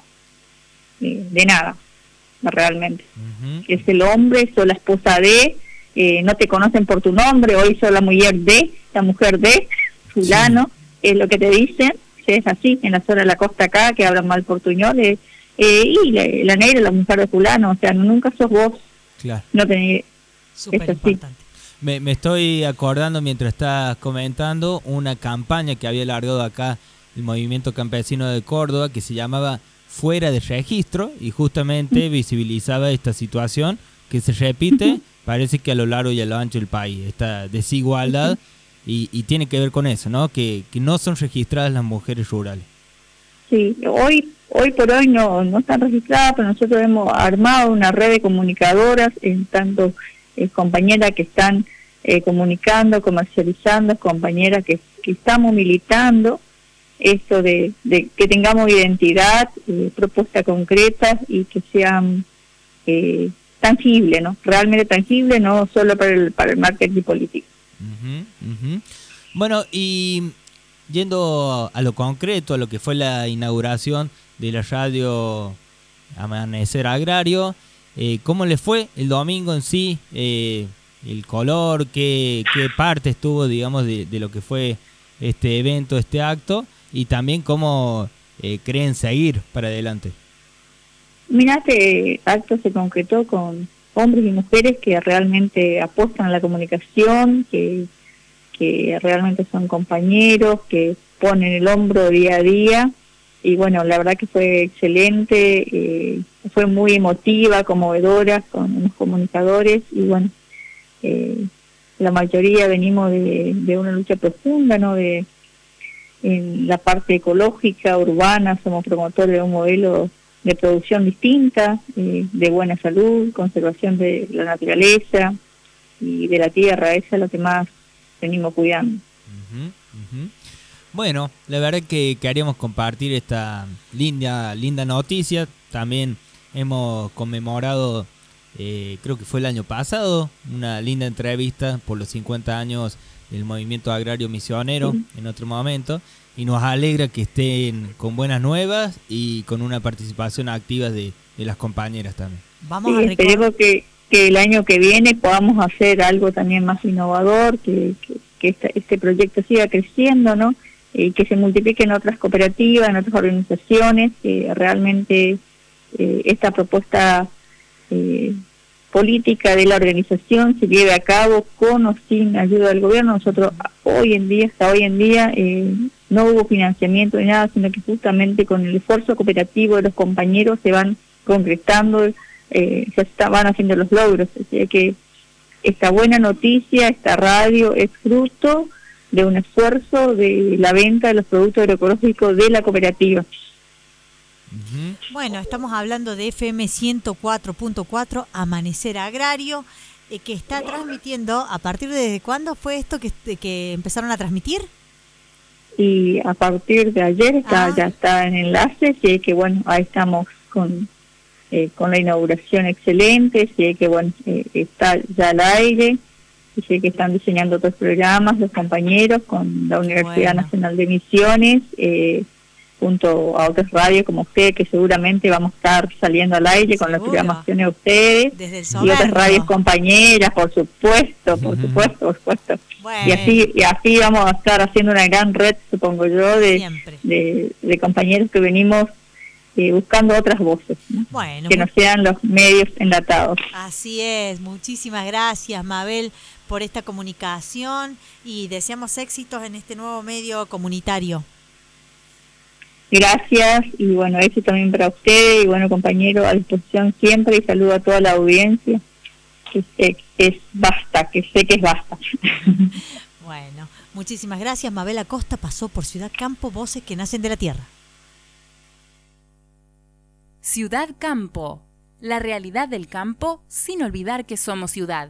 eh, de nada, realmente. Uh-huh. Es el hombre, soy la esposa de, eh, no te conocen por tu nombre, hoy soy la mujer de, la mujer de, fulano, sí, es lo que te dicen, es así, en la zona de la costa acá, que hablan mal portuñoles, eh, y la, la negra, la mujer de fulano, o sea, nunca sos vos, claro, no tenés, súper importante. Me, me estoy acordando mientras estás comentando una campaña que había largado acá el Movimiento Campesino de Córdoba que se llamaba Fuera de Registro y justamente visibilizaba esta situación que se repite, parece que a lo largo y a lo ancho del país, esta desigualdad y, y tiene que ver con eso, ¿no? Que, que no son registradas las mujeres rurales. Sí, hoy hoy por hoy no, no están registradas, pero nosotros hemos armado una red de comunicadoras en tanto... Eh, compañeras que están eh, comunicando, comercializando, compañeras que, que estamos militando esto de, de que tengamos identidad, eh, propuestas concretas y que sean eh, tangibles, ¿no? Realmente tangibles, no solo para el, para el marketing político. Uh-huh, uh-huh. Bueno, y yendo a lo concreto, a lo que fue la inauguración de la radio Amanecer Agrario, Eh, ¿cómo le fue el domingo en sí? Eh, el color, qué, qué parte estuvo, digamos, de, de lo que fue este evento, este acto, y también cómo eh, creen seguir para adelante. Mirá, este acto se concretó con hombres y mujeres que realmente apuestan a la comunicación, que, que realmente son compañeros, que ponen el hombro día a día. Y bueno, la verdad que fue excelente, eh, fue muy emotiva, conmovedora con los comunicadores y bueno, eh, la mayoría venimos de, de una lucha profunda, ¿no? De en la parte ecológica, urbana, somos promotores de un modelo de producción distinta, eh, de buena salud, conservación de la naturaleza y de la tierra, eso es lo que más venimos cuidando. Uh-huh, uh-huh. Bueno, la verdad que queríamos compartir esta linda linda noticia. También hemos conmemorado, eh, creo que fue el año pasado, una linda entrevista por los cincuenta años del Movimiento Agrario Misionero, sí, en otro momento. Y nos alegra que estén con buenas nuevas y con una participación activa de, de las compañeras también. Vamos sí, a esperemos que, que el año que viene podamos hacer algo también más innovador, que, que, que este, este proyecto siga creciendo, ¿no? Y que se multipliquen otras cooperativas, en otras organizaciones, que realmente eh, esta propuesta eh, política de la organización se lleve a cabo con o sin ayuda del gobierno. Nosotros hoy en día, hasta hoy en día, eh, no hubo financiamiento ni nada, sino que justamente con el esfuerzo cooperativo de los compañeros se van concretando, eh, se está, van haciendo los logros. Así que esta buena noticia, esta radio es fruto de un esfuerzo de la venta de los productos agroecológicos de la cooperativa. Bueno, estamos hablando de F M ciento cuatro punto cuatro, Amanecer Agrario, eh, que está transmitiendo. ¿A partir de cuándo fue esto que, que empezaron a transmitir? Y a partir de ayer está, ah. ya está en enlace, sí, que bueno, ahí estamos con eh, con la inauguración excelente, sí, que bueno, eh, está ya al aire. Y sé que están diseñando otros programas los compañeros con la Universidad bueno. Nacional de Misiones, eh, junto a otras radios como usted, que seguramente vamos a estar saliendo al aire con las programaciones de ustedes Desde el y otras Soberno. radios compañeras, por supuesto, por supuesto, por supuesto. Bueno. Y así y así vamos a estar haciendo una gran red, supongo yo, de, Siempre. de, de compañeros que venimos eh, buscando otras voces, ¿no? Bueno, que no sean los medios enlatados. así es. Muchísimas gracias, Mabel, por esta comunicación y deseamos éxitos en este nuevo medio comunitario. Gracias y bueno, eso también para usted y bueno, compañero, a disposición siempre y saludo a toda la audiencia, que sé que es basta, que sé que es basta. Bueno, muchísimas gracias. Mabel Acosta pasó por Ciudad Campo, voces que nacen de la tierra. Ciudad Campo, la realidad del campo sin olvidar que somos ciudad.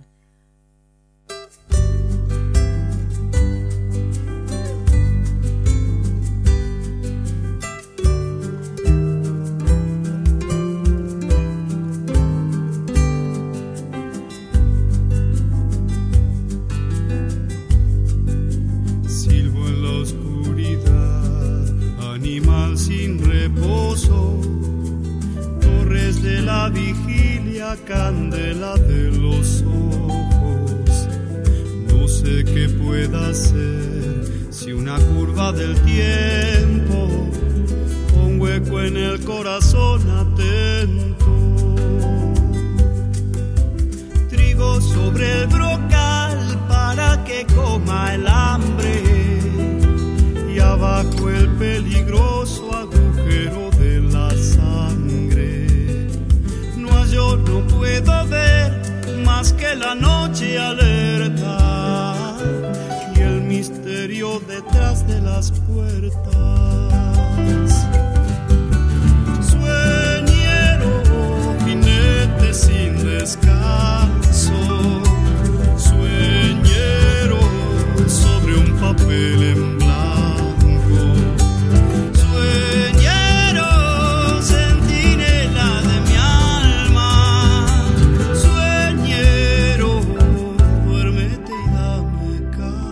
Silbo en la oscuridad, animal sin reposo, torres de la vigilia, candela de los ojos. No sé qué pueda ser si una curva del tiempo, un hueco en el corazón atento. Trigo sobre el brocal para que coma el hambre y abajo el peligroso agujero de la sangre. No, yo no puedo ver más que la noche alerta y el misterio detrás de las puertas. Sueñero, jinete sin descanso, sueñero sobre un papel en blanco, sueñero, centinela de mi alma, sueñero, duérmete y dame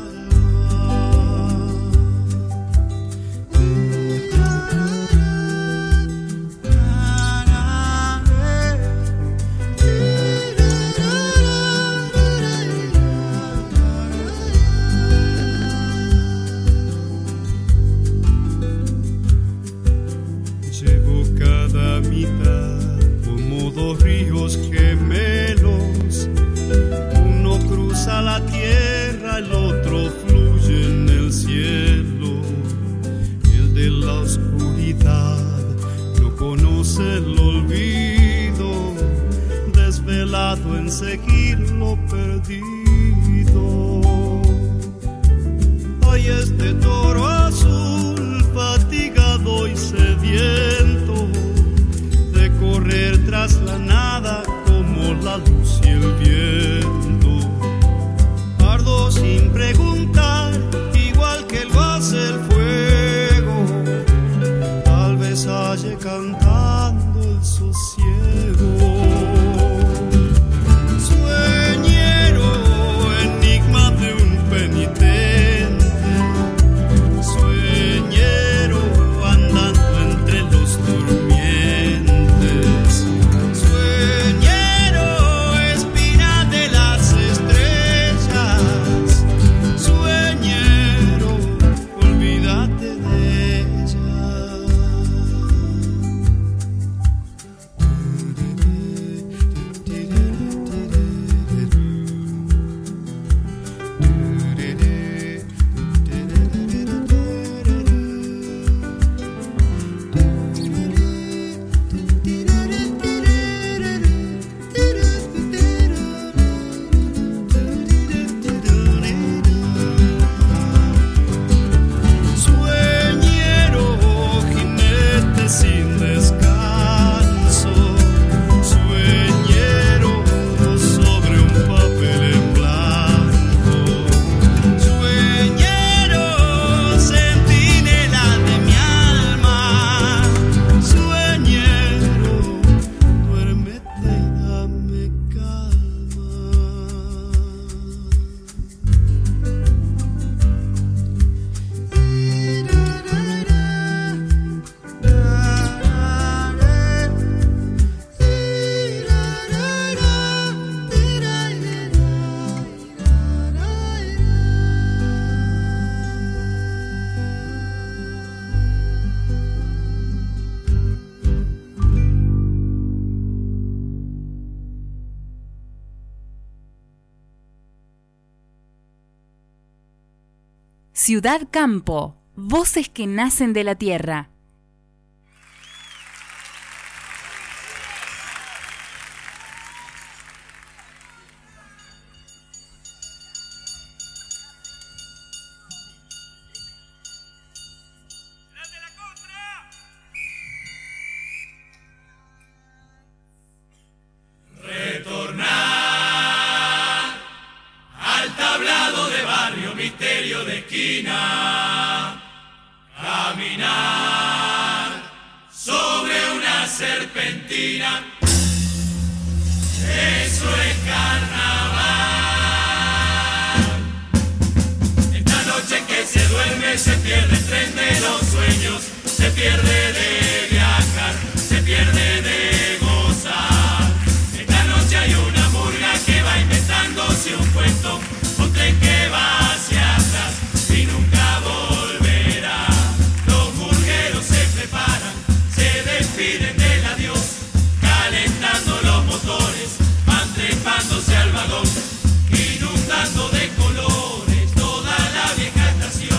Llevo cada mitad como dos ríos gemelos, uno cruza la tierra, el otro fluye en el cielo. El de la oscuridad no conoce el olvido, desvelado en seguir lo perdido. Hay este toro azul, fatigado y sediento, de correr tras la nada como la luz y el viento. Ardo sin preguntar, igual que lo hace el fuego, tal vez halle cantando el sosiego. Sueñero, Ciudad Campo, voces que nacen de la tierra. Retornar al tablado de barrio, misterio de esquina, caminar sobre una serpentina, eso es carnaval. Esta noche en que se duerme se pierde el tren de los sueños, se pierde de viajar, se pierde de gozar. Esta noche hay una murga que va inventándose un cuento, un tren que va hacia atrás y nunca volverá. Los murgueros se preparan, se despiden del adiós, calentando los motores, van trepándose al vagón, inundando de colores toda la vieja estación.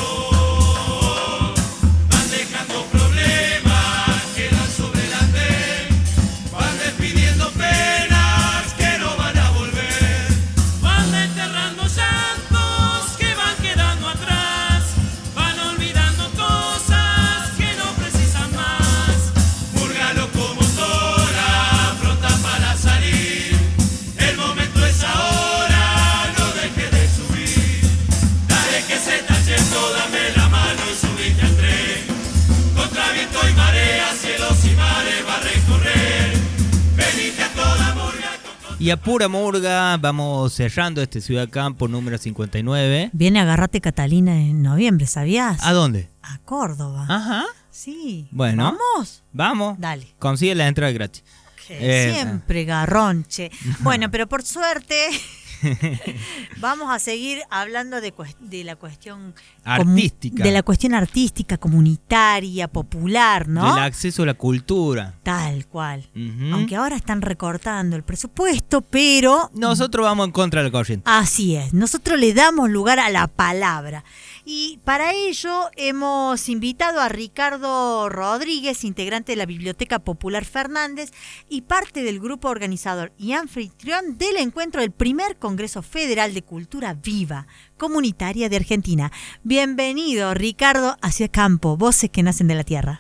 Van dejando problemas, quedan sobre la andén, van despidiendo penas que no van a volver, van enterrando llantos que van quedando atrás, van olvidando cosas que no precisan más. Murga locomotora, pronta para salir, el momento es ahora, no dejes de subir. Dale que se está yendo, dame la mano y subite al tren. Contra viento y marea, cielos y mares va a recorrer. Venite a toda murga. Y a pura murga vamos cerrando este Ciudad Campo número cincuenta y nueve. Viene Agarrate Catalina en noviembre, ¿sabías? ¿A dónde? A Córdoba. Ajá. Sí. Bueno. ¿Vamos? Vamos. Dale. Consigue la entrada gratis. Que Eh, siempre garronche. Bueno, pero por suerte vamos a seguir hablando de, cuest- de la cuestión Artística. comu- de la cuestión artística, comunitaria, popular, ¿no? Del acceso a la cultura. Tal cual. Ujú. Aunque ahora están recortando el presupuesto, pero Nosotros vamos en contra de la corriente. así es, nosotros le damos lugar a la palabra. Y para ello hemos invitado a Ricardo Rodríguez, integrante de la Biblioteca Popular Fernández y parte del grupo organizador y anfitrión del encuentro del primer Congreso Federal de Cultura Viva, Comunitaria de Argentina. Bienvenido, Ricardo, hacia Campo, voces que nacen de la tierra.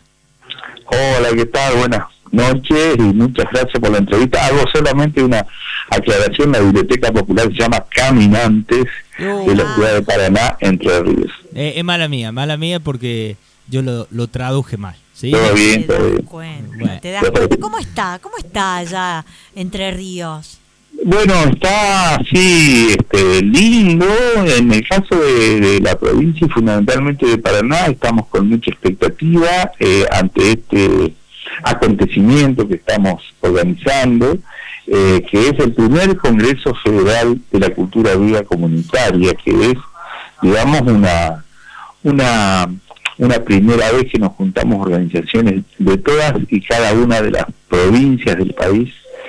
Hola, ¿qué tal? Buenas noches y muchas gracias por la entrevista. Hago solamente una aclaración. La Biblioteca Popular se llama Caminantes de la ciudad de Paraná, Entre Ríos. Eh, es mala mía, mala mía porque yo lo, lo traduje mal. ¿Sí? Todo bien, todo bien. Bueno. ¿Te das cuenta? ¿Cómo está? ¿Cómo está allá Entre Ríos? Bueno, está así este, lindo. En el caso de, de la provincia y fundamentalmente de Paraná, estamos con mucha expectativa eh, ante este acontecimiento que estamos organizando, eh, que es el primer Congreso Federal de la Cultura Viva Comunitaria, que es, digamos, una una una primera vez que nos juntamos organizaciones de todas y cada una de las provincias del país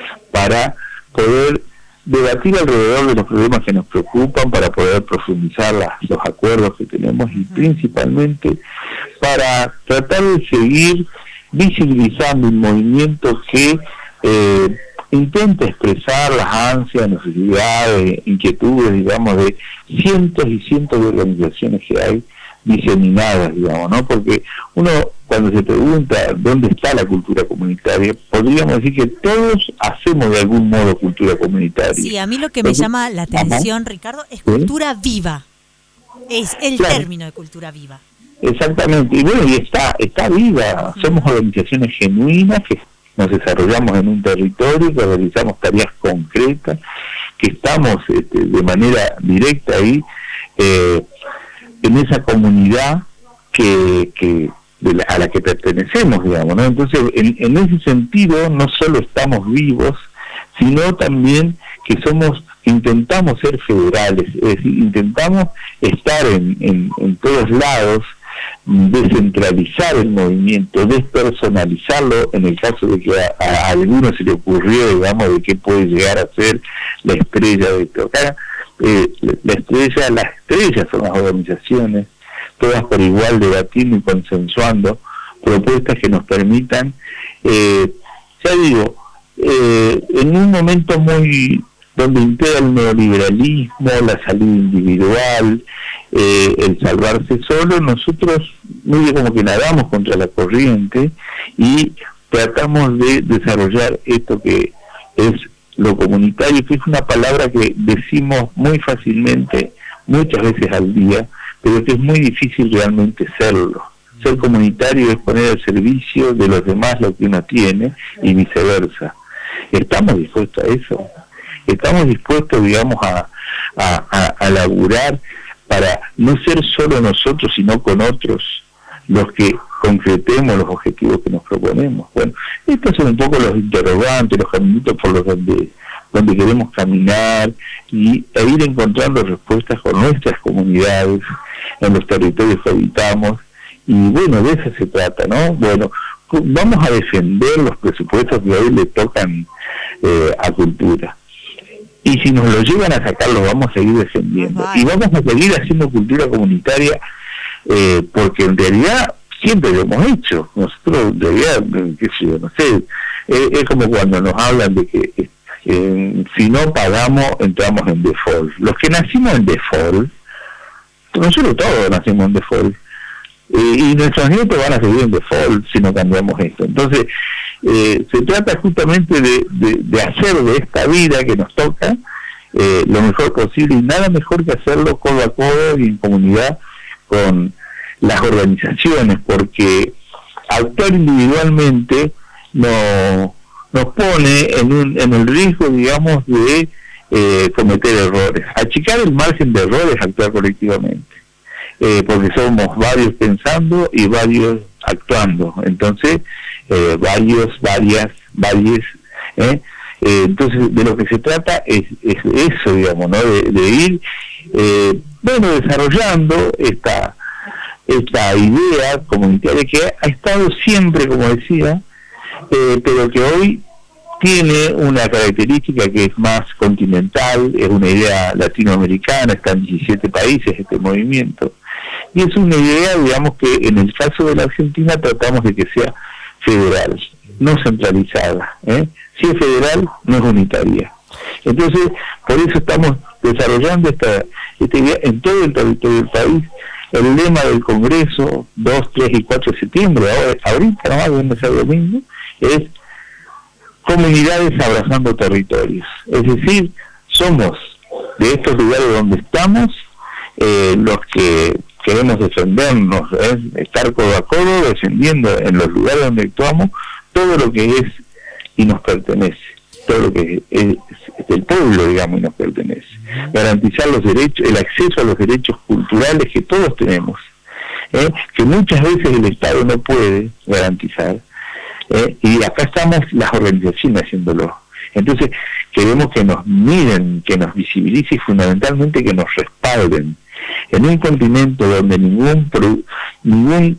para poder debatir alrededor de los problemas que nos preocupan, para poder profundizar las, los acuerdos que tenemos y principalmente para tratar de seguir visibilizando un movimiento que eh, intenta expresar las ansias, necesidades, inquietudes, digamos, de cientos y cientos de organizaciones que hay diseminadas, digamos, ¿no? Porque uno, cuando se pregunta dónde está la cultura comunitaria, podríamos decir que todos hacemos de algún modo cultura comunitaria. Sí, a mí lo que me Entonces, llama la atención, ajá. Ricardo, es ¿Sí? cultura viva. Es el Claro. término de cultura viva. Exactamente, y bueno, y está, está viva. Somos organizaciones genuinas que nos desarrollamos en un territorio, que realizamos tareas concretas, que estamos este, de manera directa ahí, eh, en esa comunidad que, que de la, a la que pertenecemos, digamos, ¿no? Entonces, en, en ese sentido, no solo estamos vivos, sino también que somos, intentamos ser federales, es decir, intentamos estar en, en, en todos lados, descentralizar el movimiento, despersonalizarlo, en el caso de que a, a alguno se le ocurrió, digamos, de qué puede llegar a ser la estrella de esto. Acá, eh, la estrella, las estrellas son las organizaciones, todas por igual, debatiendo y consensuando propuestas que nos permitan, eh, ya digo, eh, en un momento muy donde impera el neoliberalismo, la salud individual, eh, el salvarse solo, nosotros medio como que nadamos contra la corriente y tratamos de desarrollar esto que es lo comunitario, que es una palabra que decimos muy fácilmente, muchas veces al día, pero que es muy difícil realmente serlo. Ser comunitario es poner al servicio de los demás lo que uno tiene y viceversa. ¿Estamos dispuestos a eso? ¿Estamos dispuestos, digamos, a, a, a, a laburar para no ser solo nosotros, sino con otros, los que concretemos los objetivos que nos proponemos? Bueno, estos son un poco los interrogantes, los caminitos por los donde, donde queremos caminar y, e ir encontrando respuestas con nuestras comunidades, en los territorios que habitamos, y bueno, de eso se trata, ¿no? Bueno, vamos a defender los presupuestos que hoy le tocan eh, a cultura. Y si nos lo llegan a sacar, lo vamos a seguir defendiendo. Y vamos a seguir haciendo cultura comunitaria, eh, porque en realidad siempre lo hemos hecho. Nosotros, en realidad, qué sé yo, no sé, eh, es como cuando nos hablan de que eh, si no pagamos, entramos en default. Los que nacimos en default, nosotros todos nacimos en default, eh, y nuestros nietos van a seguir en default si no cambiamos esto. Entonces, Eh, se trata justamente de, de, de hacer de esta vida que nos toca eh, lo mejor posible, y nada mejor que hacerlo codo a codo y en comunidad con las organizaciones, porque actuar individualmente no, nos pone en, un, en el riesgo, digamos, de eh, cometer errores. Achicar el margen de errores, actuar colectivamente, eh, porque somos varios pensando y varios actuando. Entonces, Eh, varios, varias, varias, ¿eh? Eh, entonces de lo que se trata es, es eso, digamos, ¿no? De, de ir, eh, bueno, desarrollando esta esta idea comunitaria que ha estado siempre, como decía, eh, pero que hoy tiene una característica que es más continental, es una idea latinoamericana, está en diecisiete países este movimiento, y es una idea, digamos, que en el caso de la Argentina tratamos de que sea federal, no centralizada, ¿eh? Si es federal, no es unitaria. Entonces, por eso estamos desarrollando esta, esta idea en todo el territorio del país. El lema del Congreso, dos, tres y cuatro de septiembre, ahora, ahorita nomás, viendo ese domingo, es comunidades abrazando territorios. Es decir, somos de estos lugares donde estamos, eh, los que queremos defendernos, ¿eh? Estar codo a codo, defendiendo en los lugares donde actuamos todo lo que es y nos pertenece, todo lo que es, es del pueblo, digamos, y nos pertenece. Garantizar los derechos, el acceso a los derechos culturales que todos tenemos, ¿eh? Que muchas veces el Estado no puede garantizar, ¿eh? Y acá estamos las organizaciones haciéndolo. Entonces queremos que nos miren, que nos visibilicen y fundamentalmente que nos respalden. En un continente donde ningún pro, ningún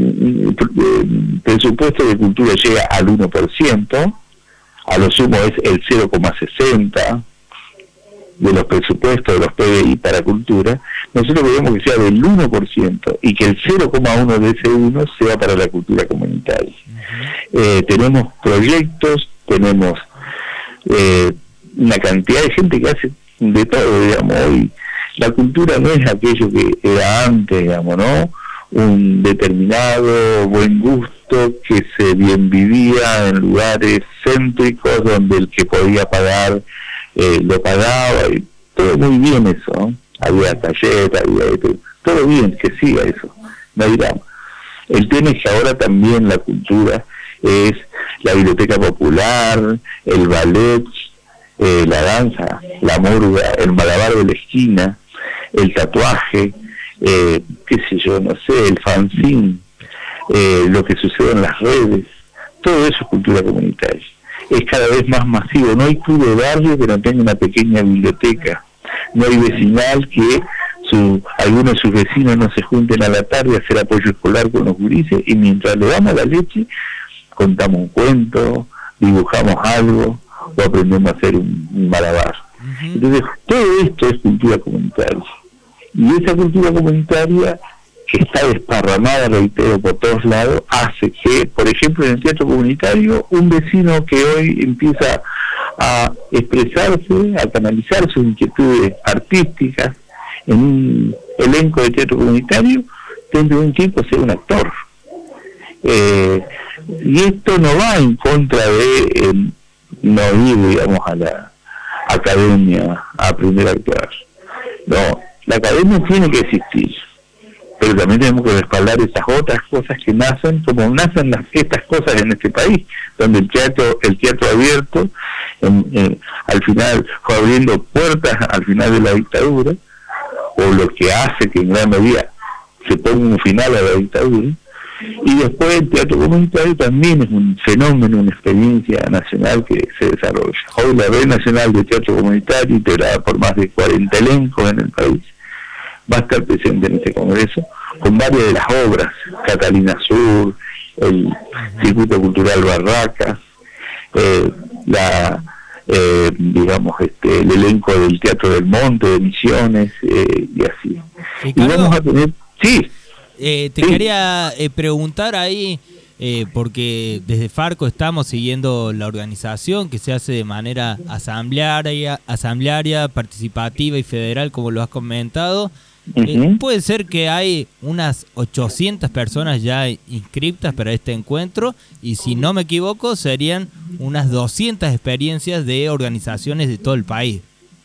eh, presupuesto de cultura llega al uno por ciento, a lo sumo es el cero coma sesenta de los presupuestos de los P B I para cultura, nosotros queremos que sea del uno por ciento y que el cero coma uno de ese uno sea para la cultura comunitaria. Eh, tenemos proyectos, tenemos eh, una cantidad de gente que hace de todo, digamos, hoy. La cultura no es aquello que era antes, digamos, ¿no? Un determinado buen gusto que se bien vivía en lugares céntricos donde el que podía pagar eh, lo pagaba, y todo muy bien eso, ¿no? Había talleres, había todo bien, que siga eso, no hay drama. El tema es que ahora también la cultura es la biblioteca popular, el ballet, eh, la danza, la murga, el malabar de la esquina, el tatuaje, eh, qué sé yo, no sé, el fanzine, eh, lo que sucede en las redes, todo eso es cultura comunitaria. Es cada vez más masivo, no hay club de barrio que no tenga una pequeña biblioteca, no hay vecinal que su, algunos de sus vecinos no se junten a la tarde a hacer apoyo escolar con los gurises, y mientras le damos la leche, contamos un cuento, dibujamos algo, o aprendemos a hacer un, un malabar. Uh-huh. Entonces, todo esto es cultura comunitaria. Y esa cultura comunitaria que está desparramada, reitero, por todos lados, hace que, por ejemplo, en el teatro comunitario, un vecino que hoy empieza a expresarse, a canalizar sus inquietudes artísticas en un elenco de teatro comunitario, dentro de un tiempo sea un actor. Eh, y esto no va en contra de eh, no ir, digamos, a la academia a aprender a actuar. No, la academia tiene que existir, pero también tenemos que respaldar esas otras cosas que nacen, como nacen las, estas cosas en este país, donde el teatro el teatro abierto en, en, al final fue abriendo puertas al final de la dictadura, o lo que hace que en gran medida se ponga un final a la dictadura. Y después el teatro comunitario también es un fenómeno, una experiencia nacional que se desarrolla. Hoy la Red Nacional de Teatro Comunitario, integrada por más de cuarenta elencos en el país, va a estar presente en este congreso con varias de las obras: Catalina Sur, el Circuito Cultural Barracas, eh, la eh, digamos este el elenco del Teatro del Monte de Misiones, eh, y así. Ricardo, y vamos a tener, sí. Eh, te sí. quería eh, preguntar ahí, eh, porque desde Farco estamos siguiendo la organización que se hace de manera asamblearia, asamblearia, participativa y federal, como lo has comentado. Uh-huh. Eh, puede ser que hay unas ochocientas personas ya inscriptas para este encuentro, y si no me equivoco serían unas doscientas experiencias de organizaciones de todo el país.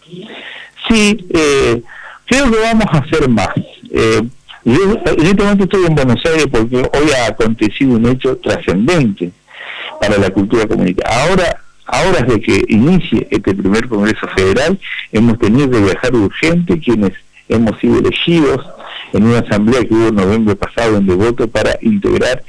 Sí, eh, creo que vamos a hacer más. Eh, Yo en este momento estoy en Buenos Aires porque hoy ha acontecido un hecho trascendente para la cultura comunitaria. Ahora, ahora desde que inicie este primer Congreso Federal, hemos tenido que viajar urgente, quienes hemos sido elegidos en una asamblea que hubo en noviembre pasado en Devoto para integrar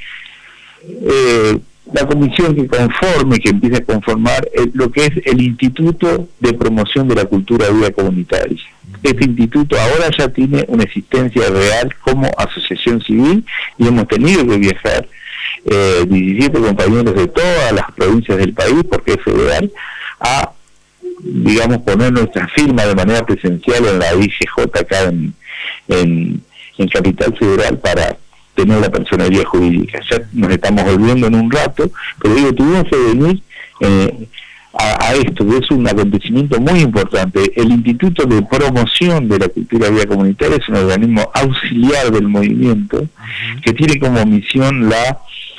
eh, la comisión que conforme, que empieza a conformar el, lo que es el Instituto de Promoción de la Cultura Viva Comunitaria. Este instituto ahora ya tiene una existencia real como asociación civil, y hemos tenido que viajar eh, diecisiete compañeros de todas las provincias del país, porque es federal, a, digamos, poner nuestra firma de manera presencial en la I G J acá en, en, en Capital Federal para tener la personería jurídica. Ya nos estamos volviendo en un rato, pero digo, tuvimos que venir eh, A, a esto, que es un acontecimiento muy importante. El Instituto de Promoción de la Cultura Viva Comunitaria es un organismo auxiliar del movimiento, uh-huh, que tiene como misión la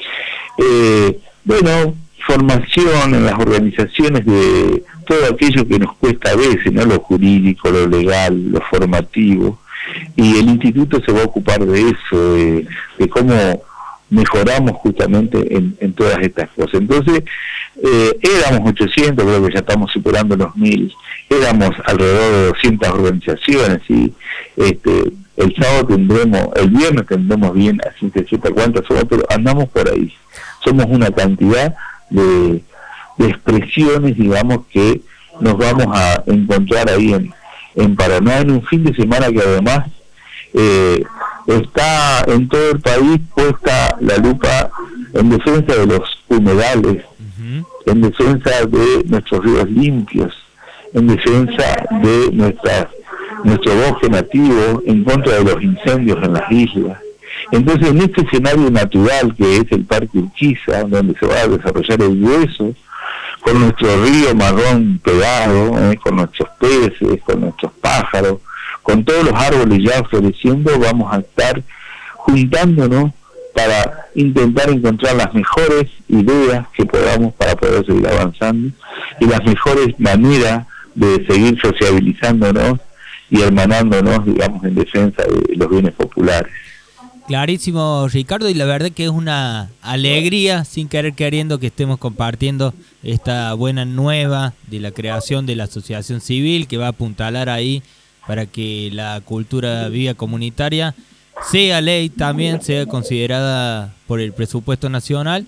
eh, bueno formación en las organizaciones de todo aquello que nos cuesta a veces, ¿no? Lo jurídico, lo legal, lo formativo, y el instituto se va a ocupar de eso, de, de cómo mejoramos justamente en, en todas estas cosas. Entonces, eh, éramos ochocientos, creo que ya estamos superando los mil, éramos alrededor de doscientas organizaciones, y este el sábado tendremos, el viernes tendremos bien a ciencia cierta cuántas somos, pero andamos por ahí. Somos una cantidad de, de expresiones, digamos, que nos vamos a encontrar ahí en, en Paraná en un fin de semana que además eh, está en todo el país puesta la lupa en defensa de los humedales, uh-huh, en defensa de nuestros ríos limpios, en defensa de nuestra, nuestro bosque nativo, en contra de los incendios en las islas. Entonces, en este escenario natural que es el Parque Urquiza, donde se va a desarrollar el hueso, con nuestro río marrón pegado, eh, con nuestros peces, con nuestros pájaros, con todos los árboles ya floreciendo, vamos a estar juntándonos para intentar encontrar las mejores ideas que podamos para poder seguir avanzando, y las mejores maneras de seguir sociabilizándonos y hermanándonos, digamos, en defensa de los bienes populares. Clarísimo, Ricardo, y la verdad que es una alegría, sin querer queriendo, que estemos compartiendo esta buena nueva de la creación de la asociación civil, que va a apuntalar ahí para que la cultura viva comunitaria sea ley también, sea considerada por el presupuesto nacional.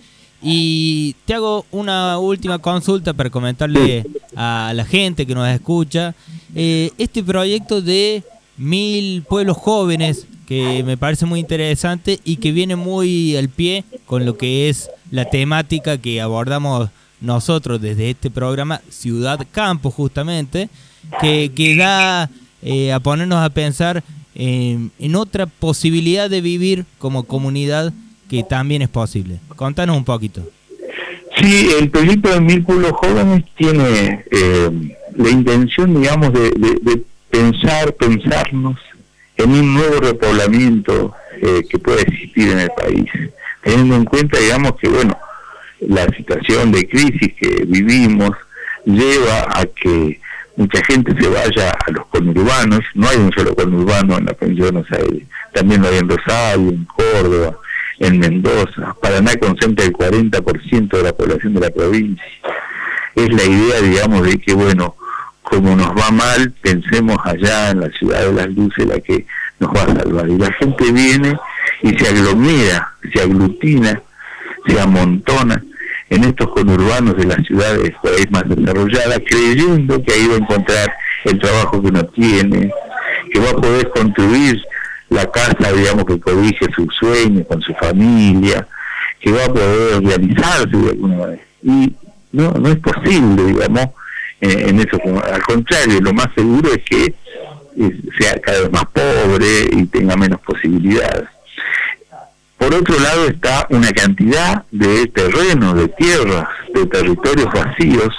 Y te hago una última consulta para comentarle a la gente que nos escucha. Eh, este proyecto de Mil Pueblos Jóvenes, que me parece muy interesante y que viene muy al pie con lo que es la temática que abordamos nosotros desde este programa, Ciudad Campo, justamente, que, que da eh, a ponernos a pensar en, en otra posibilidad de vivir como comunidad que también es posible. Contanos un poquito. Sí, el proyecto de Mil Pueblos Jóvenes tiene eh, la intención, digamos, de, de, de pensar, pensarnos en un nuevo repoblamiento eh, que pueda existir en el país, teniendo en cuenta, digamos, que, bueno, la situación de crisis que vivimos lleva a que mucha gente se vaya a los conurbanos. No hay un solo conurbano en la provincia de Buenos Aires, también lo hay en Rosario, en Córdoba, en Mendoza. Paraná concentra el cuarenta por ciento de la población de la provincia. Es la idea, digamos, de que, bueno, como nos va mal, pensemos allá en la ciudad de las luces, la que nos va a salvar. Y la gente viene y se aglomera, se aglutina, se amontona en estos conurbanos de las ciudades por ahí más desarrolladas, creyendo que ahí va a encontrar el trabajo que uno tiene, que va a poder construir la casa, digamos, que cobije sus sueños con su familia, que va a poder realizarse de alguna manera. Y no, no es posible, digamos, eh, en eso. Al contrario, lo más seguro es que eh, sea cada vez más pobre y tenga menos posibilidades. Por otro lado está una cantidad de terrenos, de tierras, de territorios vacíos,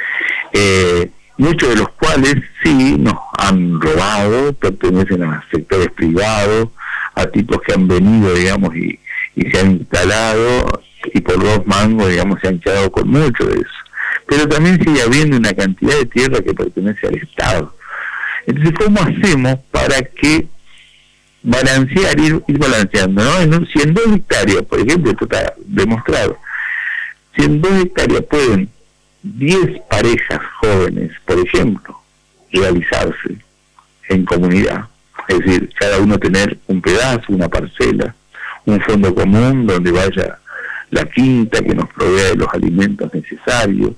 eh, muchos de los cuales sí nos han robado, pertenecen a sectores privados, a tipos que han venido, digamos, y, y se han instalado, y por dos mangos, digamos, se han quedado con mucho de eso. Pero también sigue habiendo una cantidad de tierra que pertenece al Estado. Entonces, ¿cómo hacemos para que balancear, ir, ir balanceando, ¿no? En un, si en dos hectáreas, por ejemplo, esto está demostrado, si en dos hectáreas pueden diez parejas jóvenes, por ejemplo, realizarse en comunidad, es decir, cada uno tener un pedazo, una parcela, un fondo común donde vaya la quinta que nos provea de los alimentos necesarios,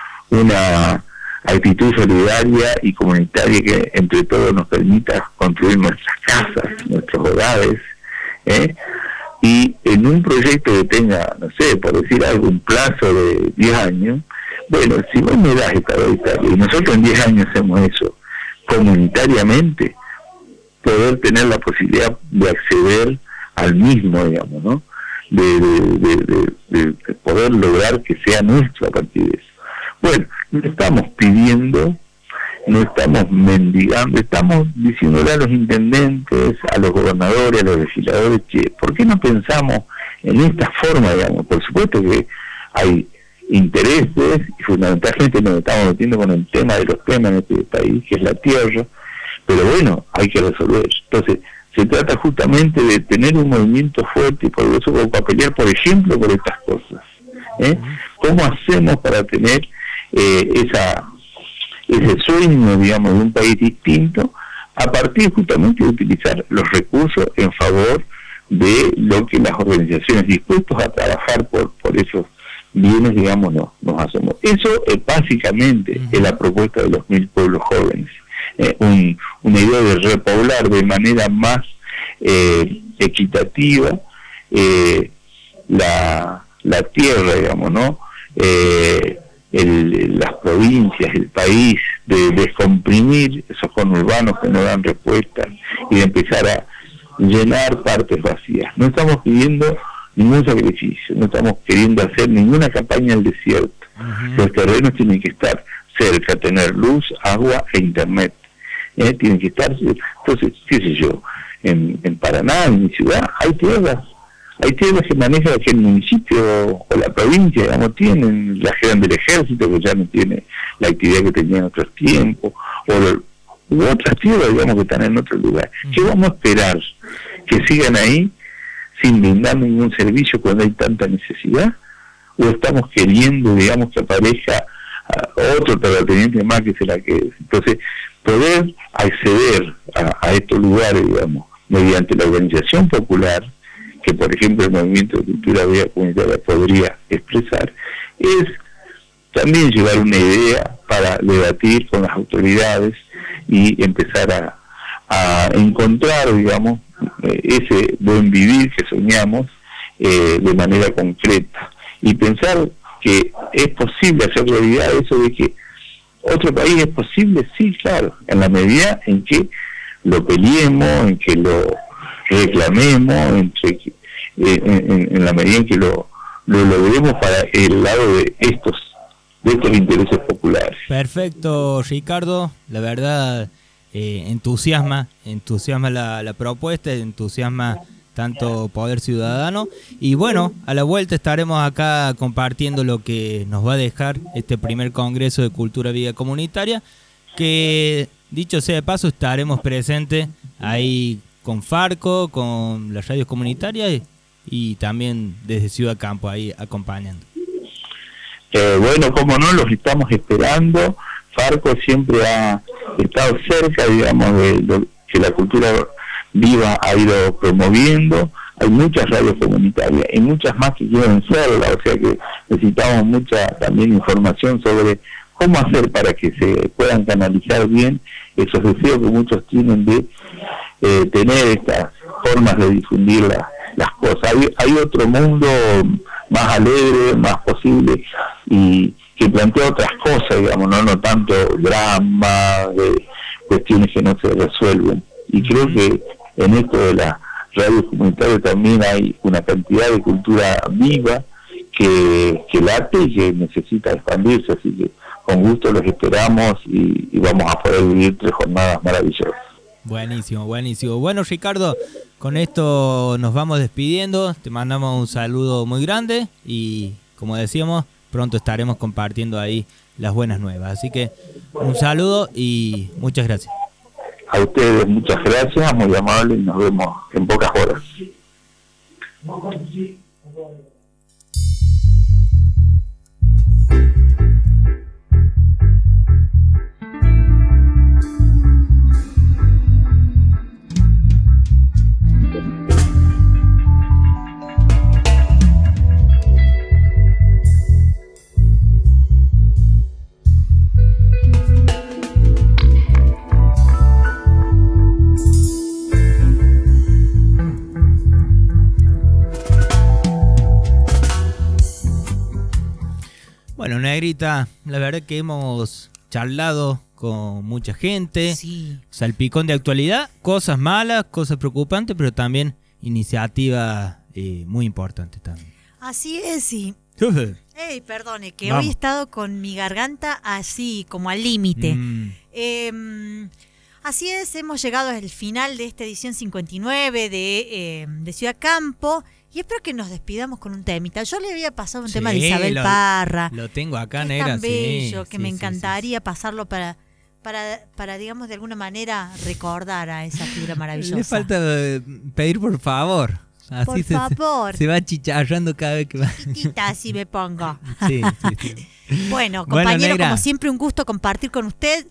una actitud solidaria y comunitaria que entre todos nos permita construir nuestras casas, nuestros hogares, ¿eh? Y en un proyecto que tenga, no sé, por decir algo, un plazo de diez años, bueno, si vos me das esta hectárea y nosotros en diez años hacemos eso comunitariamente, poder tener la posibilidad de acceder al mismo, digamos, ¿no? De, de, de, de, de poder lograr que sea nuestro a partir de eso. Bueno, no estamos pidiendo, no estamos mendigando, estamos diciéndole a los intendentes, a los gobernadores, a los legisladores, que ¿por qué no pensamos en esta forma, digamos? Por supuesto que hay intereses, y fundamentalmente nos estamos metiendo con el tema de los temas en este país, que es la tierra, pero bueno, hay que resolver. Entonces, se trata justamente de tener un movimiento fuerte y poderoso para pelear, por ejemplo, por estas cosas, ¿eh? ¿Cómo hacemos para tener eh, esa ese sueño, digamos, de un país distinto, a partir justamente de utilizar los recursos en favor de lo que las organizaciones dispuestas a trabajar por por esos bienes, digamos, nos, nos hacemos? Eso es básicamente es la propuesta de los Mil Pueblos Jóvenes. Eh, un, una idea de repoblar de manera más eh, equitativa eh, la, la tierra, digamos, ¿no? Eh, el, las provincias, el país, de descomprimir esos conurbanos que no dan respuesta y de empezar a llenar partes vacías. No estamos pidiendo ningún sacrificio, no estamos queriendo hacer ninguna campaña al desierto. Uh-huh. Los terrenos tienen que estar cerca, tener luz, agua e internet. ¿Eh? Tienen que estar, entonces, qué sé yo, en, en Paraná, en mi ciudad, hay tierras, hay tierras que maneja que el municipio o la provincia, digamos, tienen, las que eran del ejército, que ya no tiene la actividad que tenía en otros tiempos, o lo, u otras tierras, digamos, que están en otro lugar. ¿Qué vamos a esperar? ¿Que sigan ahí sin brindar ningún servicio cuando hay tanta necesidad? ¿O estamos queriendo, digamos, que aparezca uh, otro terrateniente más que se la quede? Entonces, poder acceder a, a estos lugares, digamos, mediante la organización popular, que por ejemplo el Movimiento de Cultura Vía Comunitaria podría expresar, es también llevar una idea para debatir con las autoridades y empezar a, a encontrar, digamos, ese buen vivir que soñamos eh, de manera concreta, y pensar que es posible hacer realidad eso de que otro país es posible, sí, claro, en la medida en que lo peleemos, en que lo reclamemos, entre que, eh, en, en la medida en que lo, lo logremos para el lado de estos de estos intereses populares. Perfecto, Ricardo, la verdad eh, entusiasma, entusiasma la, la propuesta, entusiasma tanto Poder Ciudadano, y bueno, a la vuelta estaremos acá compartiendo lo que nos va a dejar este primer Congreso de Cultura Viva Comunitaria, que dicho sea de paso estaremos presentes ahí con Farco, con las radios comunitarias y, y también desde Ciudad Campo ahí acompañando. Eh, bueno, como no, los estamos esperando. Farco siempre ha estado cerca, digamos, de lo que la cultura viva ha ido promoviendo. Hay muchas radios comunitarias y muchas más que quieren serla, o sea que necesitamos mucha también información sobre cómo hacer para que se puedan canalizar bien esos deseos que muchos tienen de eh, tener estas formas de difundir la, las cosas. Hay, hay otro mundo más alegre, más posible, y que plantea otras cosas, digamos, no, no tanto drama, de cuestiones que no se resuelven. Y creo que en esto de la radio comunitaria también hay una cantidad de cultura viva que, que late y que necesita expandirse, así que con gusto los esperamos y, y vamos a poder vivir tres jornadas maravillosas. Buenísimo, buenísimo. Bueno, Ricardo, con esto nos vamos despidiendo, te mandamos un saludo muy grande y, como decíamos, pronto estaremos compartiendo ahí las buenas nuevas. Así que un saludo y muchas gracias. A ustedes muchas gracias, muy amables, y nos vemos en pocas horas. Bueno, Negrita, la verdad que hemos charlado con mucha gente, sí. Salpicón de actualidad, cosas malas, cosas preocupantes, pero también iniciativas eh, muy importantes también. Así es, sí. Ey, perdone, que Vamos. hoy he estado con mi garganta así, como al límite. Mm. Eh, así es, hemos llegado al final de esta edición cincuenta y nueve de, eh, de Ciudad Campo. Y espero que nos despidamos con un temita. Yo le había pasado un Sí, tema de Isabel lo, Parra. Lo tengo acá, que es negra, tan bello, sí, que sí, me sí, encantaría pasarlo para, para, para, digamos, de alguna manera recordar a esa figura sí. maravillosa. Le falta eh, pedir por favor. Así Por se, favor. Se va chicharrando cada vez que va. Chiquitita, así me pongo. Sí, sí, sí. Bueno, Bueno, compañero, negra. como siempre, un gusto compartir con usted.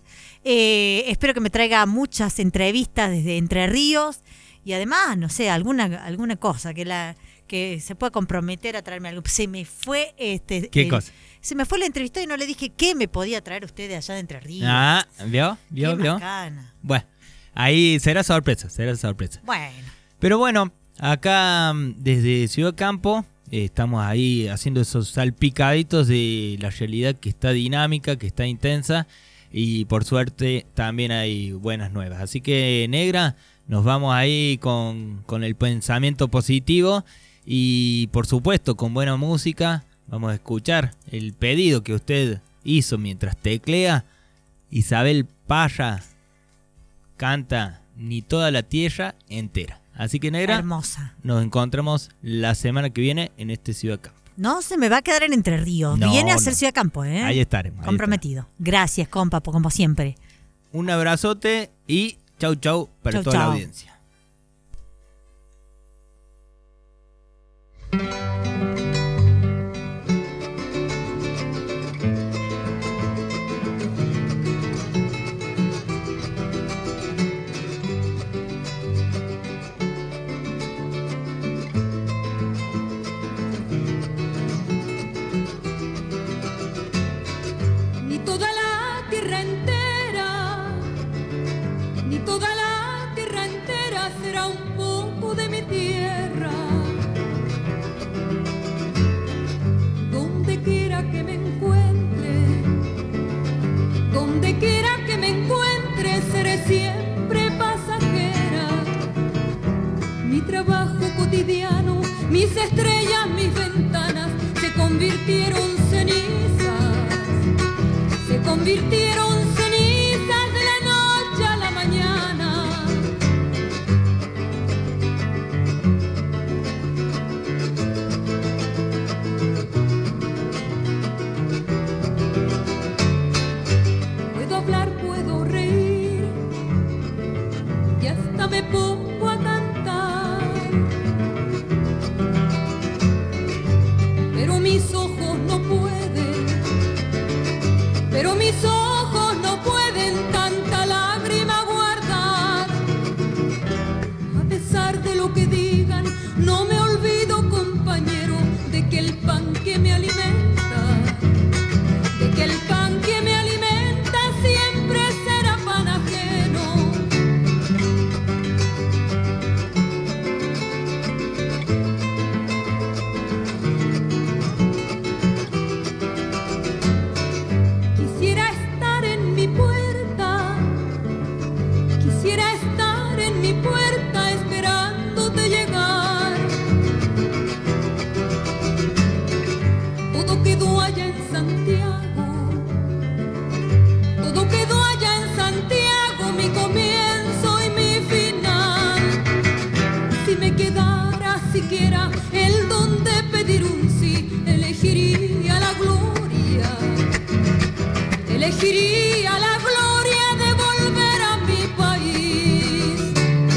Eh, espero que me traiga muchas entrevistas desde Entre Ríos y además, no sé, alguna alguna cosa que la que se pueda comprometer a traerme algo. Se me fue este ¿Qué el- cosa? Se me fue la entrevista y no le dije qué me podía traer usted de allá de Entre Ríos. Ah, ¿vio? ¿Vio? Qué ¿Vio? bacana. Bueno, ahí será sorpresa, será sorpresa. Bueno, Pero bueno, acá mm, desde Ciudad Campo eh, estamos ahí haciendo esos salpicaditos de la realidad que está dinámica, que está intensa y por suerte también hay buenas nuevas. Así que, negra, nos vamos ahí con, con el pensamiento positivo y por supuesto con buena música. Vamos a escuchar el pedido que usted hizo mientras teclea. Isabel Parra canta Ni toda la tierra entera. Así que, negra, hermosa. nos encontramos la semana que viene en este Ciudad Campo. No se me va a quedar en Entre Ríos. No, Viene a ser no. Ciudad Campo, ¿eh? Ahí estaremos. ahí Comprometido. Gracias, compa, como siempre. estaremos. Un abrazote y chau chau para Chau, toda chau. la audiencia. Ni toda la tierra entera, ni toda la tierra entera quedó allá en Santiago, todo quedó allá en Santiago, mi comienzo y mi final. Si me quedara siquiera el don de pedir un sí, elegiría la gloria, elegiría la gloria de volver a mi país.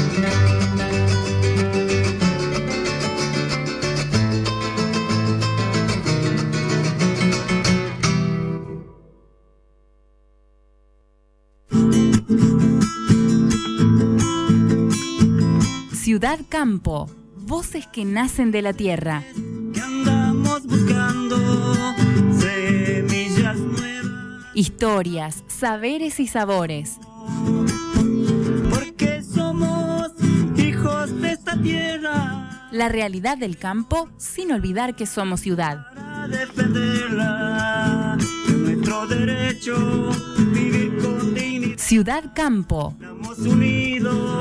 Ciudad Campo, voces que nacen de la tierra. Que andamos buscando semillas nuevas. Historias, saberes y sabores. Porque somos hijos de esta tierra. La realidad del campo sin olvidar que somos ciudad. Para defenderla, nuestro derecho, vivir con dignidad. Ciudad Campo. Estamos unidos.